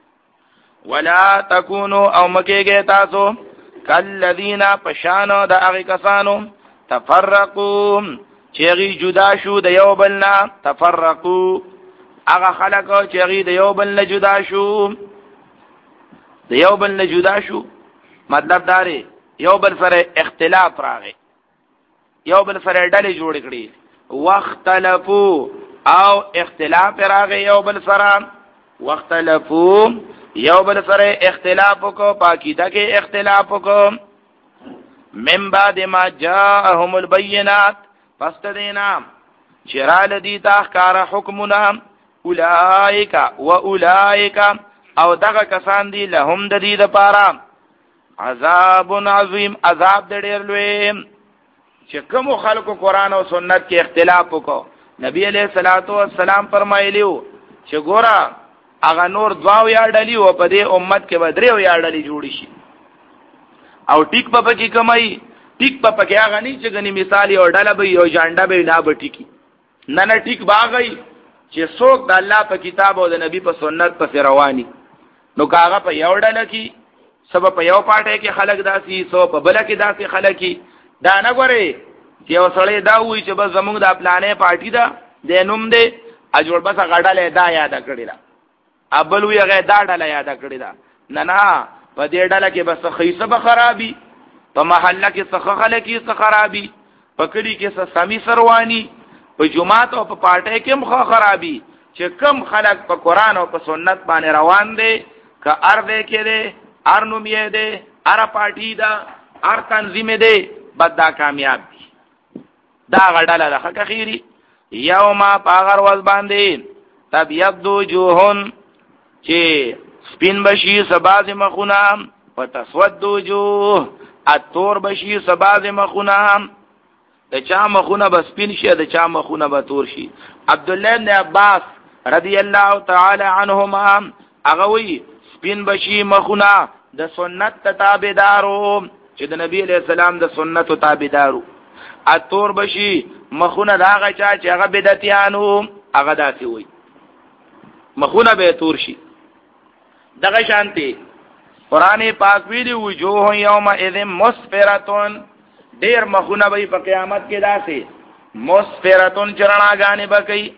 ولا تکونو او مکیږي تاسو کلذین پشانو د هغه کسانو تفرقوا چیغي جدا شو د یو بلنا تفرقوا هغه خلق چیغي د یو بل نه جدا شو د یو بل نه جدا شو مطلب داري یو بل سره اختلاف راغی یو بل سره ډلې جوړ کړي واختلفوا او اختلاف راغی یو بل سره واختلفوا یو بل سره اختلاف کو پاکیده کې اختلاف کو من بعد ما جاءهم البينات فاستدینا چرال دی تاخکار حکمنا اولائک و اولائک او دغه کسان دی لهم د دې لپاره عذاب عظیم عذاب ډېر لوی چې کوم خلکو قران او سنت کې اختلاف وکړو نبی علیہ الصلوۃ والسلام فرمایلیو چې ګورا اغه نور دواو یا ډلی او په دې امت کې بدریو یا ډلی جوړ شي او ټیک په پکې کمای ټیک په پکې هغه نه چې غني مثال یو ډله به یو جانډه به نه بټیکی نه نه ټیک باغی چې څوک د الله په کتاب او د نبی په سنت په رواني نو کاغه په یو ډله کې سبب په یو پاټه کې خلق داسي سو په بل کې داسي خلق کی دا نه غوري چې وسړی دا وایي چې بس زموږ د پلانې پارټي دا د نوم دې اجوړ بس غړاله دا یاد کړی دا ابل وی هغه دا ډله یاد کړی دا نه نه په دې ډله کې بس خیسه به خرابي په محله کې څه خلک کې څه خرابي په کلی کې څه سمي سروانی په جمعات او په پارټي کې مخ خرابي چې کم خلک په قران او په سنت باندې روان دي ک ارده کې دي ارنوم یې دي ار پارټي دا ار تنظیم دي بدا کامیاب دي دا غډاله ده خکه خيري یوم پاغر ول باندې تب یبدو جوهن چې سپین بشي سباز مخونه وتسود وجوه اتور بشي سباز مخونه د چا مخونه بس پین شي د چا مخونه به تور شي. عبد الله بن عباس رضی الله تعالی عنهما هغه وی سپین بشي مخونه د سنت تابعدارو چې د نبی علیہ السلام د سنت تابعدارو. اتور بشي مخونه دا هغه چا چې هغه بدعتیانو هغه داسې وي مخونه به تور شي. دغه شانتي قران پاک ویلي وجوه یوم اذ مسفرتون ډیر مخونه به په قیامت کې داسې مسفرتون چرناګانې به کوي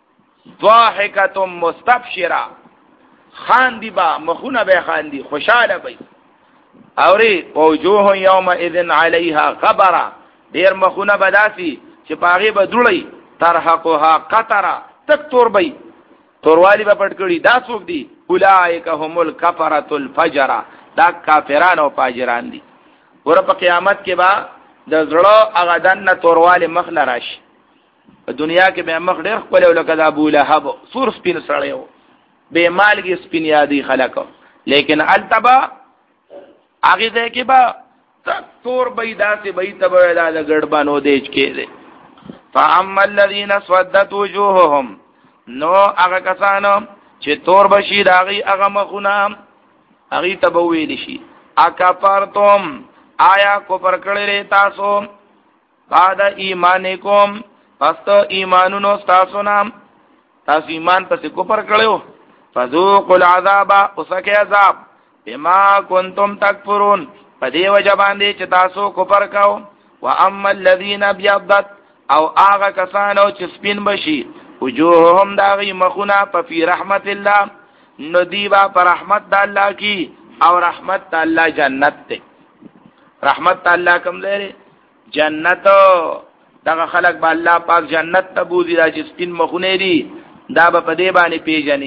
ضاحکه مستبشره خاندي با مخونه به خاندي خوشاله به اوري وجوه یوم اذ علیها غبره ډیر مخونه به داسې چې پاغي به دړی ترحقها قطره تک تور به توروالی به پټ کړي دا څوک دي اولئک هم الکفرۃ الفجر دا کافران او فاجران دي. ور په قیامت کې با د زړه هغه دنه توروالی مخ لراشي. په دنیا کې به مخ ډېر خپل لکه د ابو لهب سور سپین سړیو به مالګي سپین یادي خلکو لیکن التبا هغه ځای کې با تور بيدا سي بيت بيدا د ګډبانو دیج کې دي. فاما الذين سودت وجوههم نو هغه کسانو چې تور بشي داغي هغه مخونه هغه تبوي دي شي اکفرتم آیا کو پر کړه تاسو بعد ایمانکم پس ایمانونو تاسو نام تاسو ایمان پس کو پر کړو فذوقوا العذاب اسکه عذاب بما کنتم تکفرون پدې وجه باندې چې تاسو کو پر کاو واما الذين ابيضت او هغه کسانو چې سپین بشي وجوههم داغي مخونه په فی رحمت الله ندیبا پر رحمت الله کی او رحمت الله جنت ته رحمت الله کوم لري جنت دغه خلق به الله پاک جنت ته بوزي دا چې سپین مخونه دي دا به په دې باندې پیژني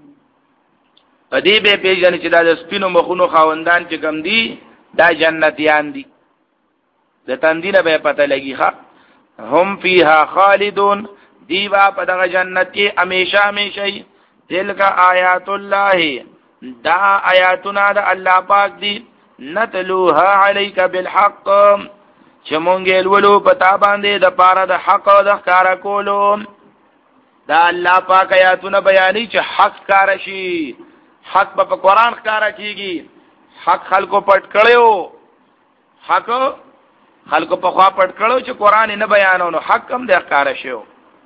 په دې به پیژني چې دا د سپینو مخونو خاوندان چې کوم دي دا جنتیان دي د تندینه به پته لګي ښا هم فیها خالدون دیوا په دغه جنت کې همیشه همیشه تلک آیات الله دا آیاتنا د الله پاک دي نتلوها علیک بالحق چې مونږ ولولو پتا باندې د پاره د حق او د ښکارا کولو دا الله پاک آیاتونه بیانې چې حق ښکارا شي حق په قرآن ښکارا کیږي حق خلکو پټ کړو حق خلکو په خوا پټ کړو چې قرآن نه بیانونو حق هم د ښکارا شو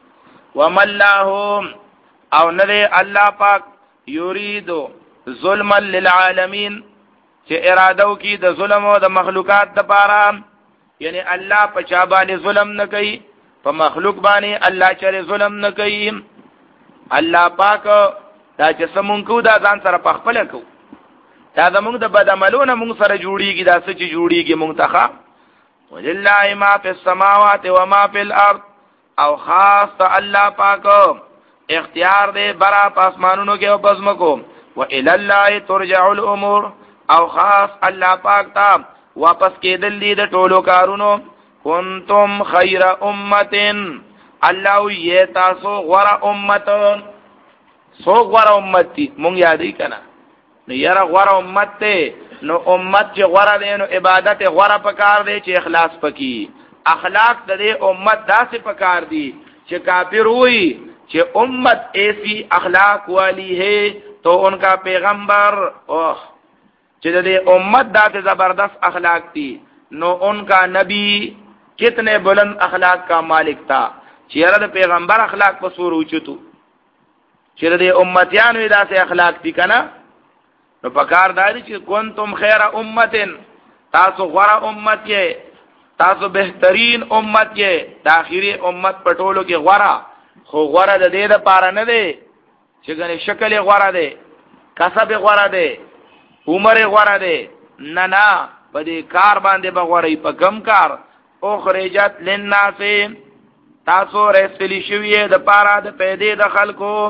وملله او نه الله پاک یرید ظلم للعالمین چې اراده وکي د ظلم او د مخلوقات د پاره یعنی الله په چا باندې ظلم نه کوي په مخلوق باندې الله چره ظلم نه کوي. الله پاک دا چې سمونکو دا ځان سره په خپل کو دا زمونږ د بد عملونو مونږ سره جوړیږي دا څه چې جوړیږي مونږ ته ولله ما فی السماوات و ما فی الارض او خاص الله پاک اختیار دے برا پاسمانونو کې او پزمکو و الی الله ترجع الامور او خاص الله پاک تا واپس کېدل دي د ټولو کارونو. کنتم خیر امتن الله یې تاسو غره امت سو غره امتی مونږ یادې کنا نو یاره غره امت ته نو امت چې غره دی نو عبادت غره پکار دی چې اخلاص پکې اخلاق د دې امت داسې پکار دي چې کافر وي چې امت ایسی اخلاق والی ہے تو ان کا پیغمبر اوہ چې د دې امت داسې زبردست اخلاق دي نو ان کا نبی کتنے بلند اخلاق کا مالک تھا چې یاره د پیغمبر اخلاق په سور اوچتو چې د دې امتیانو داسې اخلاق دي کنه نو پکار داري چې کنتم خیر امتن تاسو غره امت یې تاسو بهترین امت یې د اخیری امت پټولو کې غره خو غره د دې لپاره نه دی چې ګنې شکل غره دی کسب غره دی عمر غره دی نه نه په دې کار باندې به غره په کم کار او خرجت للناس تاسو رسلی شوی د پاره د پیدې د خلکو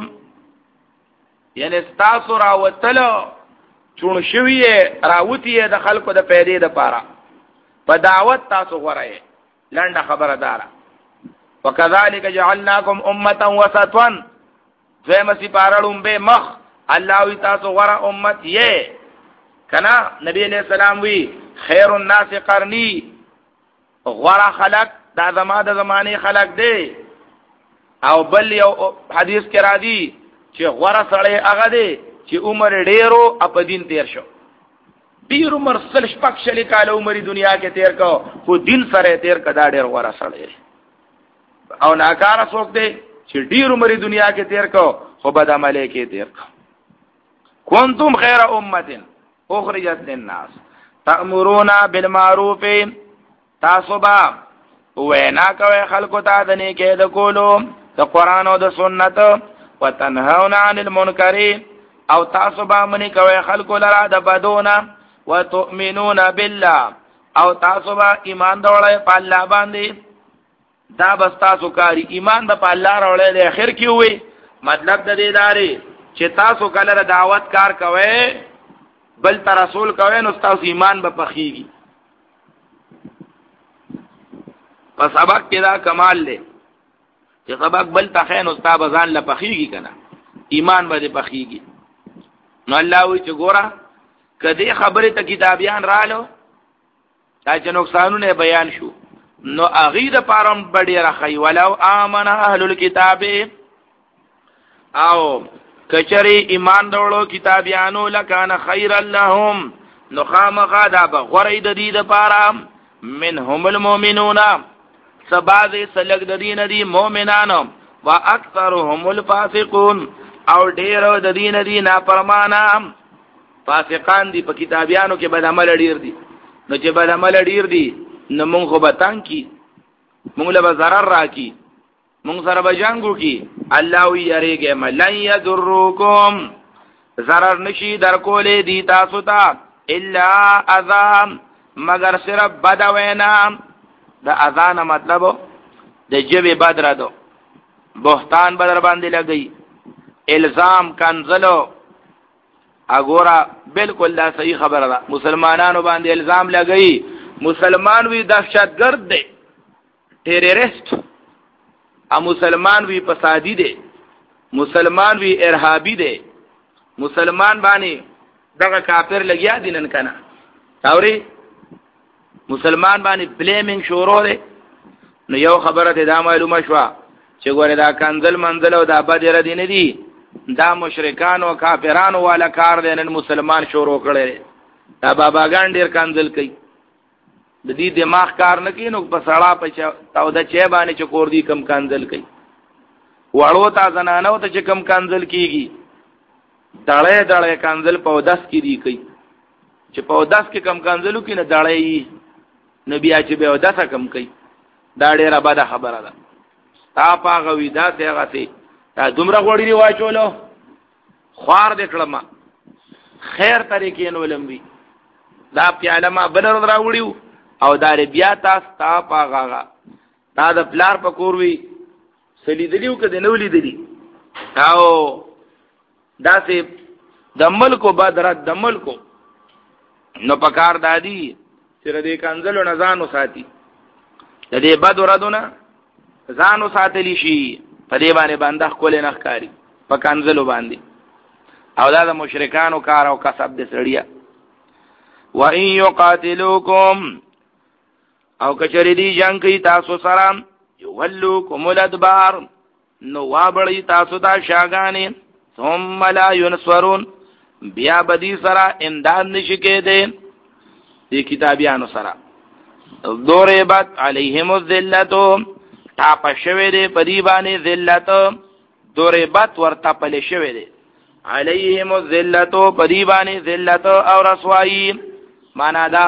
یعنی تاسو راوتلو چون شوی راوتی د خلکو د پیدې د پاره په دعوت تاسو غره لنډه خبره دارا وکذالک جعلناکم امه وسطا زم سپارلم به مخ الله وی تاسو غره امت یې کنا نبی علیہ السلام وی خیر الناس قرنی، غورا خلق دا زما د زمانه خلق دی. او بل یو حدیث کې را دي چې غورا سړی هغه دی چې عمر ډیرو اپ دین تیر شو، ډیر عمر سل شپږ شل کال عمر دنیا کې تیر کو، خو دین سره تیر کدا ډیر غورا سړی. او ناکاره څوک دی چې ډیر عمر دنیا کې تیر کو خو بد عمله کې تیر کو. کنتم خیر امه اخرجت للناس تأمرون بالمعروف، تاسو با وینا کوي خلکو ته د نیکۍ د کولو د قران او د سنت، وتنهون عن المنکر، او تاسو با منی کوي خلکو لرا د بدونه، وتؤمنون بالله، او تاسو با ایمان راوړی په الله باندې. دا بس تاسو کاری ایمان به په الله راوړی د اخر کې وي. مطلب د دې داري چې تاسو کله دعوت کار کوي بل تر رسول کوي نو تاسو ایمان به پخېږي. پس سبق کې دا کمال دی چې سبق بل تخین استاد ځان له پخېږي کنه، ایمان به پخېږي. نو الله وی چې ګوره کدی خبره ته کتابیان رالو دا چې نقصانونه بیان شو نو اغید پارم بډی راخی ولو امن اهل الكتاب، او کچری ایمان دولو کتابیانو لکان خیر لهم، نو خامخا دا بغوری د دې د پاره منهم المؤمنون، سبازی سلک د دین دی مؤمنانو، و اکثرهم الفاسقون، او ډیر د دین دی نافرمانا. فاسقان دی په کتابیانو کې بد عمل ډیر دی، نو چې بد عمل ډیر دی نو مونږ خو بتان کی، مونږ له zarar راکی، مونږ سره بجنګو کی. الله وی یریګه ملن یذروکم، zarar نشي در کولې دی تاسو ته الا اذام، مگر صرف بد وینا. دا اذان مطلب د جبه بدر دو بہتان بدر باندې لګي، الزام کنزلو اګورا بالکل دا صحیح خبره ده. مسلمانانو باندې الزام لګي، مسلمان وی دهشتګرد دی، ټیرریست، ا مسلمان وی فسادی دی، مسلمان وی ارهابی دی، مسلمان باندې دغه کافر لګیا دینن کنه اوري، مسلمان باندې بلیمینګ شروع دی. نو یو خبره ته دا معلومه شو چې ګوره دا کنزل منزل او دا بدر دین دي دا مشرکان او کافرانو والا کار دی، نن مسلمان شروع کړي. دا باباګان ډیر کنزل کوي، د دې دماغ کار نه کوي، نو په سړا په تاو د چي باندې چکور دي کم کنزل کوي. وړو تا زنانو ته چې کم کنزل کیږي دړې دړې کنزل په داس کې دی کوي، چې په داس کې کم کنزلو کې نه دړې نبی چې به داسه کم کوي. دا ډیره بده خبره ده. تا پاغه وی دا څنګه سي دا دومره غوړی واچولو خوار دې کړم خیر طریقې نو لمبي دا پیاله ما بلر راوړیو او دا بیا تاسو تا پاغه دا د پلار په کور وی سلی دلیو کده نو لیدلی او دا سي د ملکو بدرت د ملکو نو پکار دادی چې دې کنزلو نه ځانو ساتي، د دې بد ورادونه ځانو ساتلی شي، په دې باندې باندې خپل نه ښکاری په کنزلو باندې. او دا د مشرکانو کار او کسب دې سړیا. و ان یقاتلوکم، او کچری دی جنگ کوي تاسو سره، یولوکم الادبار، نو وابړی تاسو ته شاګانې، ثم لا ينصرون، بیا بدی سره امداد نشی کېده دی کتابیانو سره. ضربت علیهم الذلت، ټاپ شوی دی پدی باندې ذلت، ضربت ورته پل شوی دی علیهم الذلت پدی باندې ذلت او رسوایی. معنا دا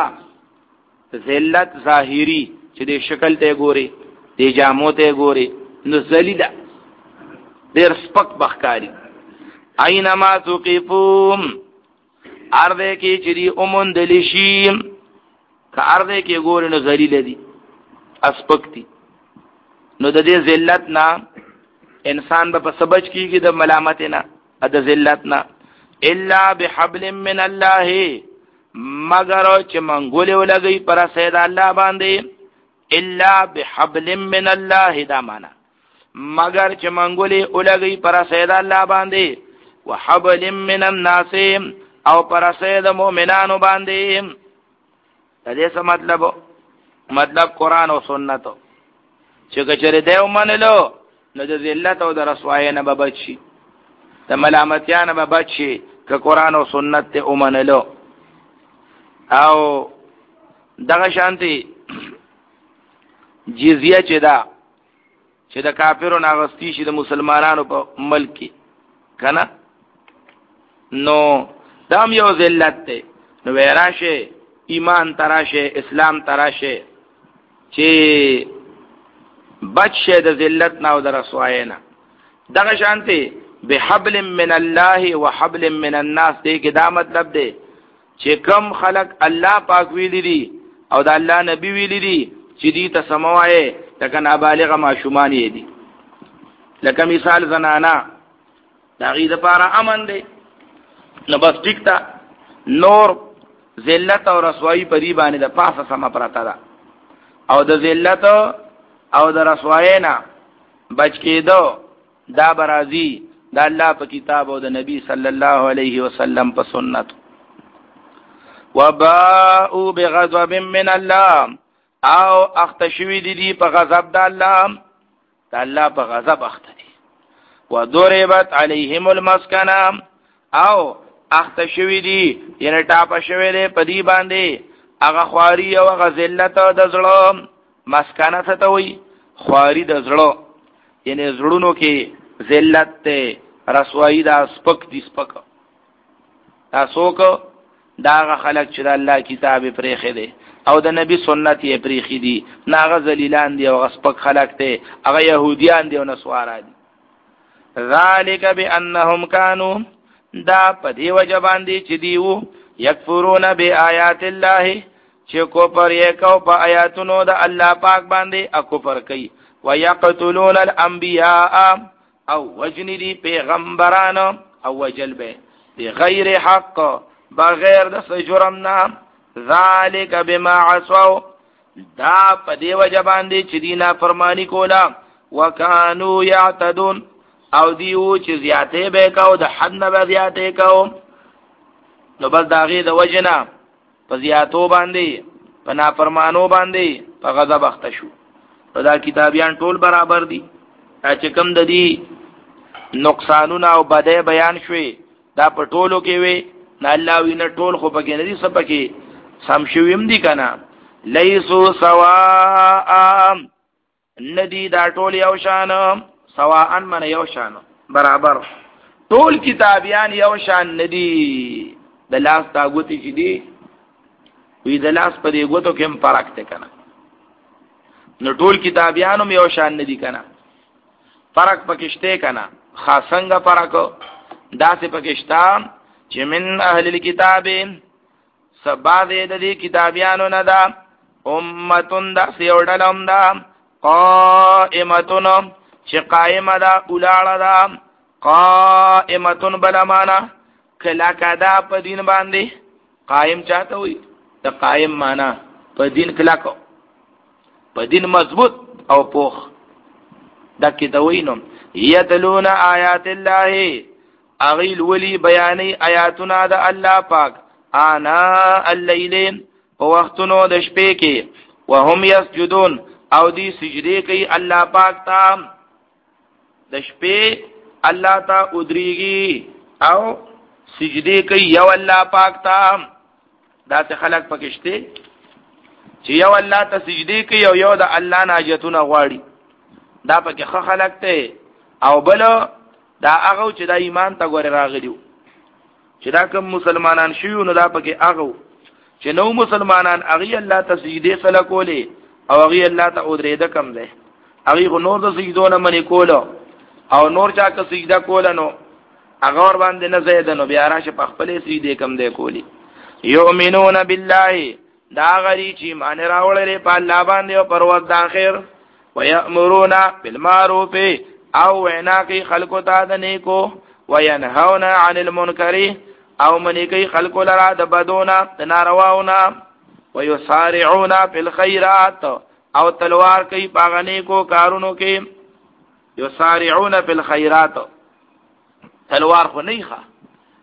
ذلت ظاهری چې د شکل ته ګوري، د جامو ته ګوري، نو ذلیدا ډیر سپک بخکاری. اینما توقفوم، ارده کې چې دی اومن دلیشیم، که ارده کې ګوري نو ذلیل دي اسپکتی. نو د دې ذلت نه انسان به په سبج کېږي د ملامت نه د ذلت نه. الا بحبل من الله، مگر چې منګولې ولګي پر سید الله باندې. الا بحبل من الله دا معنا مگر چې منګولې ولګي پر سید الله باندې. وحبل من الناس، او پرسه د مؤمنانو باندې. د دې څه مطلب مطلب قران او سنت چې کچره دیو منلو نو د ذلت او د رسوایی نه به بچي، د ملامتیا نه به بچي که قران او سنت ته ومنلو. او دغه شانتي جزیه چې دا چې د کافرو ناغستی شي د مسلمانانو په ملک کې کنه، نو دام یو ذلت ته. نو وراشه ایمان تراشه اسلام تراشه چې بچ شه د ذلت نه او د رسوایی نه. دغه شانتي بحبل من الله وحبل من الناس دې کې دا مطلب دی چې کم خلق الله پاک ویلی دي او د الله نبی ویلی دي چې دې ته سموایې لکه نابالغه ماشومان یې دي. لکه مثال زنانا دا غي د پاره امن دی، نو بس ټیک تا نور ذلت او رسوایی په دی باندې د پاسه سم پراته ده، او د ذلت او د رسوایی نه بچ کېدو دا برازي د الله په کتاب او د نبی صلی الله علیه وسلم په سنت. وباءوا بغضب من الله او اختشوی دی دی په غضب د الله، د الله په غضب اخته دي. وضربت عليهم المسكنه او اختشوی دی یعنی ټاپه شوی دی په دی باندې هغه خواري او هغه ذلت د زړه. مسکنه څه ته وایي؟ خواري د زړه، یعنی زړونو کې ذلت ته رسوایی دا سپک دي سپک. تاسو کو داغه خلق چې د الله کتاب پرېخې دي او د نبی سنت یې پرېخې دي، ناغه ذلیلان دي او سپک خلق ته هغه يهوديان دي او نسوارا دي. ذالک بانهم كانوا دا په دی وجه باندې چې دیو یکفرون بیاات الله چې کو پر یې کو په آیاتونو د الله پاک باندې اکو پر کوي. ويقتلون الانبیاء او وجن دی پیغمبران او وجل به بغیر حق بغیر د جرم نه. ذالک بما عصوا دا په دی وجه باندې چې دینا فرمانی کولا. وکانو یعتدون او دیو چې زیاته به کاو د حد نه به زیاته کاو، نو بس داغه د وجنا په زیاتو باندې په نافرمانو باندې په غضب اخته شو. دا کتابیان ټول برابر دي، چې کوم د دې نقصانونه او بدای بیان شوي دا په ټولو کې وي نه الله وینه ټول خو پکې نه دي، سب پکې سم شویم دي کنه. لیسو سواء ندی دا ټول یو شان، سواء من یو شان برابر. ټول کتابیان یو شان ندی. د لاس تاغوتی چې دی وی د لاس په دی غوتو کې هم فرق ته کنه، نو ټول کتابیانو یو شان ندی کنه، فرق پکشته کنه. خاصنګ فرق داسې پکشتا چې من اهل الكتاب سبا دې د دې کتابیانو نه دا امتون دا سیوډلم دا قائمتون چې قائمه دا اولاړه دا قائمتون بلمانا کلا کدا په دین باندې قائم چاته وي د قائم معنا په دین کلا کو په دین مضبوط او پوخ دکې دوینو. یتلون آیات الله اغیل ولی بیانی آیاتنا د الله پاک انا الليل په وختونو د شپې کې وهم یسجدون او دی سجدی کوي الله پاک ته. د شپې الله ته ودریږي او سجدی کوي یو الله پاک ته. دا ته خلق پکشته چې یو الله ته سجدی کوي او یو د الله ناجتونه غواړي، دا پکې خ خلق ته. او بل دا هغه چې د ایمان ته ګور راغلیو چې دا کوم مسلمانان شيو، نو دا پکې هغه چې نو مسلمانان هغه الله ته سجدي سره کولې او هغه الله ته اودرېده کم ده، هغه نور د سجدونه منې کولو او نور چا که سجده کول نو هغه ور باندې نه زید نو بیا راشه په خپلې سجدي کم ده کولی. یؤمنون بالله دا غری چې مان راولې په الله باندې او پر ورځ د اخر. ويأمرون بالمعروف او وینا کوي خلقو ته د نیکو. وینهون عن المنکر او منی کوي خلقو لرا د بدونه د نارواونه. ويسارعون في الخيرات او تلوار کوي پاغه نیکو کارونو کې. یسارعون في الخيرات تلوار خو نه ښه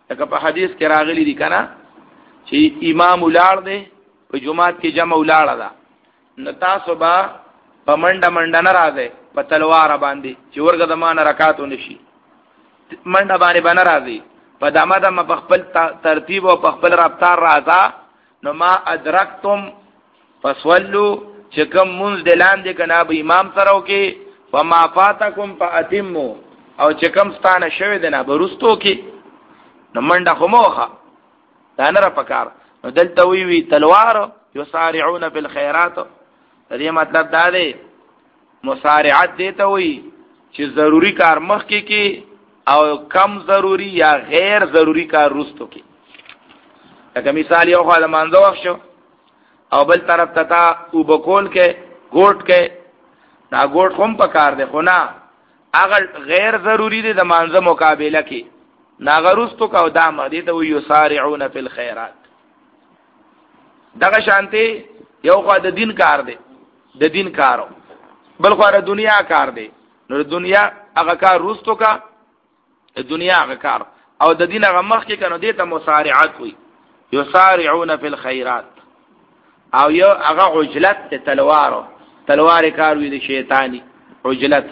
لکه په حدیث کې راغلی دی کنه چې امام ولار دی په جمعات کې جمع ولار ده نو تاسو با په منډه منډه نه راځي په تلوار باندې چې ورګه د مان رکعاتو نشي منډه باندې باندې راځي په دمه دمه په خپل ترتیب او په خپل رفتار راځه نو ما ادرکتم فصلوا چې کوم منځ دلان دي کنه به امام سره وکي وما فاتکم فاتموا او چې کوم ستانه شوی دی نه برستو کې نو منډه خو موخه دا نه را پکار نو دلته وی وی تلوار یسارعون فی الخيرات دې مطلب دا دی مسارعت دی ته وی چې ضروری کار مخ کې کې او کم ضروری یا غیر ضروری کار رستو کې لکه مثال یو خاله مانځو وخت شو او بل طرف ته تا او بکول کې ګوټ کې دا ګوټ هم پکار دی خو نه اگر غیر ضروری دی د مانځه مقابله کې ناغرستو کا او دا مدی ته وی یسارعون فی الخيرات دغه شانتی یو خو د دین کار دی د دین کارو بل خو د دنیا کار دی نو د دنیا هغه کار رستو کا د دنیا هغه کار او د دین هغه مخ کې کنو دیته مسارعات وی یسارعون فی الخيرات او یو هغه عجلت تلوارو تلوار کار وی د شیطانی عجلت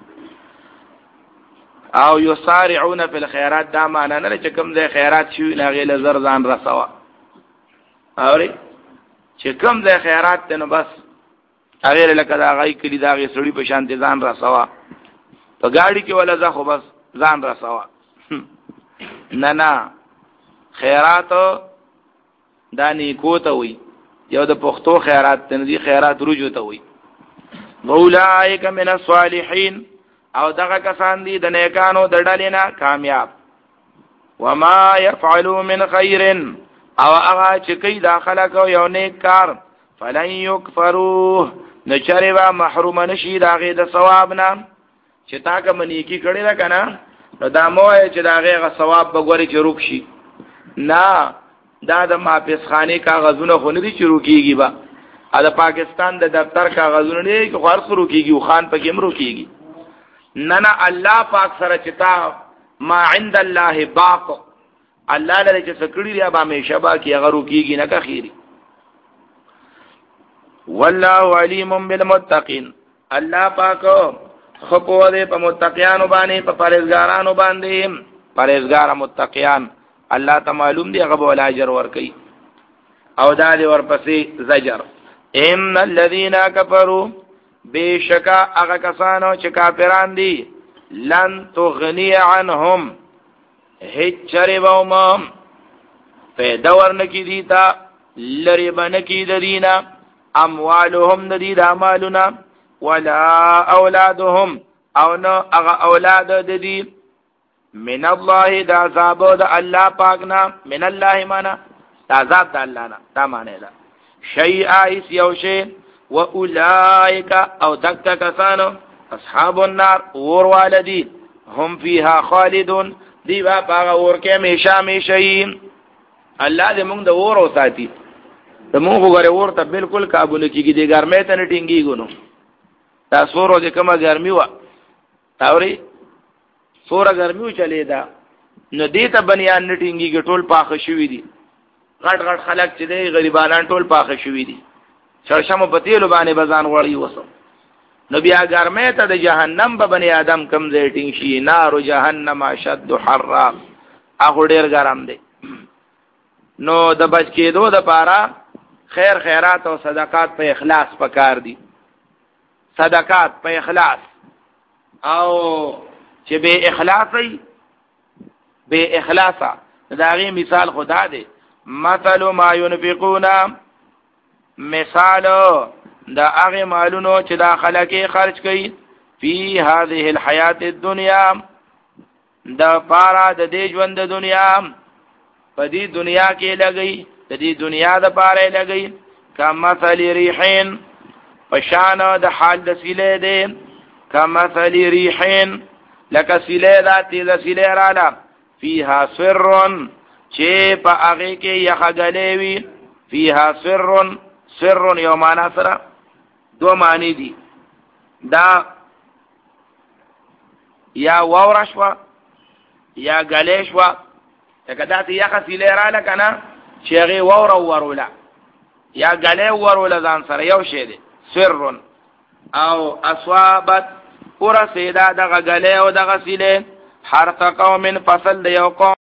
او یسارعون فی الخيرات دا معنا نه چې کوم ځای خیرات شي نه غیله زر ځان رسوا اوري چې کوم ځای خیرات ته نو بس هغه لکه دا غي کلی دا غي سړی په شان ځان رسوا په گاڑی کې ولا ځه خو بس ځان رسوا نه نه خیرات دا نیکو ته وي یو د پښتو خیرات ته دي خیرات رجو ته وي اولئک من الصالحین او دغه کسان دي د نیکانو د ډلینا کامیاب وما يفعلوا من خير او هغه چې کوي داخله کو یو نیک کار فلن يكفروه نچریوا محروم نشي داغه د ثواب نه چې تا کوم نیکی کړی را کنه نو دا موه چې داغه غ ثواب بګوري چې روک شي نه دا د ماپس خانه کاغذونه خو نه دي چې روکیږي با دا پاکستان د دفتر کاغذونه نه کې خور خرو کیږي او خان پکې مرو کیږي نه نه الله پاک سره چتا ما عند الله باق الله لري چې سکړی لري به همیشه با کی هغه روکیږي نه کا خیری والله علیم بالمتقین الله پاک خپو دې په متقیانو باندې په پرهیزګارانو باندې پرهیزګار متقیان الله ته معلوم دی هغه به اجر ور کوي او دا دې ورپسې زجر ان الذين كفروا بشکا هغه کسانو چې کافران دي لن تغنی عنهم هیڅ چره ووم پیدا ورنکی دیتا لری بنکی دینا اموالهم ندی دا مالنا ولا اولادهم او نو اغا اولاد دی من الله دا عذاب دا الله پاکنا من الله مانا دا عذاب دا اللہ نا دا مانے دا شیئا اس یوشی و اولائک او دکتا کسانو اصحاب النار اور والدی هم فیها خالدون دی با پاگا اور کے ہمیشہ ہمیشہ اللہ دے مونږ د اور او ساتي د مونږ غره اور ته بالکل قابو نه کیږي د ګرمۍ ته نه ټینګي ګونو دا سورو د کومه ګرمي و تاوري سوره ګرمي و چلی دا نو دې ته بنیان نه ټینګي ټول پاخه شوی دي غټ غټ خلک چې دی غریبانان ټول پاخه شوی دي شرشمو پتیلو باندې بزان وړي وسو نو بیا ګرمۍ ته د جهنم به بنی آدم کم ځای ټینګ شي نار جهنم اشد حرا هغه ډیر ګرم دی نو د بچ کېدو د پاره خیر خیرات او صدقات په اخلاص پکار دي صدقات په اخلاص او چې به اخلاصي به اخلاصا دا غي مثال خدا دی مثل ما ينفقون مثال دا هغه مالونو چې دا خلک خرج کوي په هذه الحیات الدنیا دا پارا د دې ژوند د دنیا په دې دنیا کې لګي د دې دنیا د پاره لګي کما مثل ریحین پشان د حال د سیله ده کما مثل ریحین لک سیله ذات د سیله رااله فیها سر چې په هغه کې یخغلې وی فیها سر سر یو معنا سره دو معنی دي دا یا وورشوا یا غلیشوا لکه دا ته یخه سیلې را لکنه چې هغه وور وروله یا غلې وروله ځان سره یو شی دی سر او اصابت ورسیدا دغه غلې او دغه سیلې حرث قوم فصل د یو قوم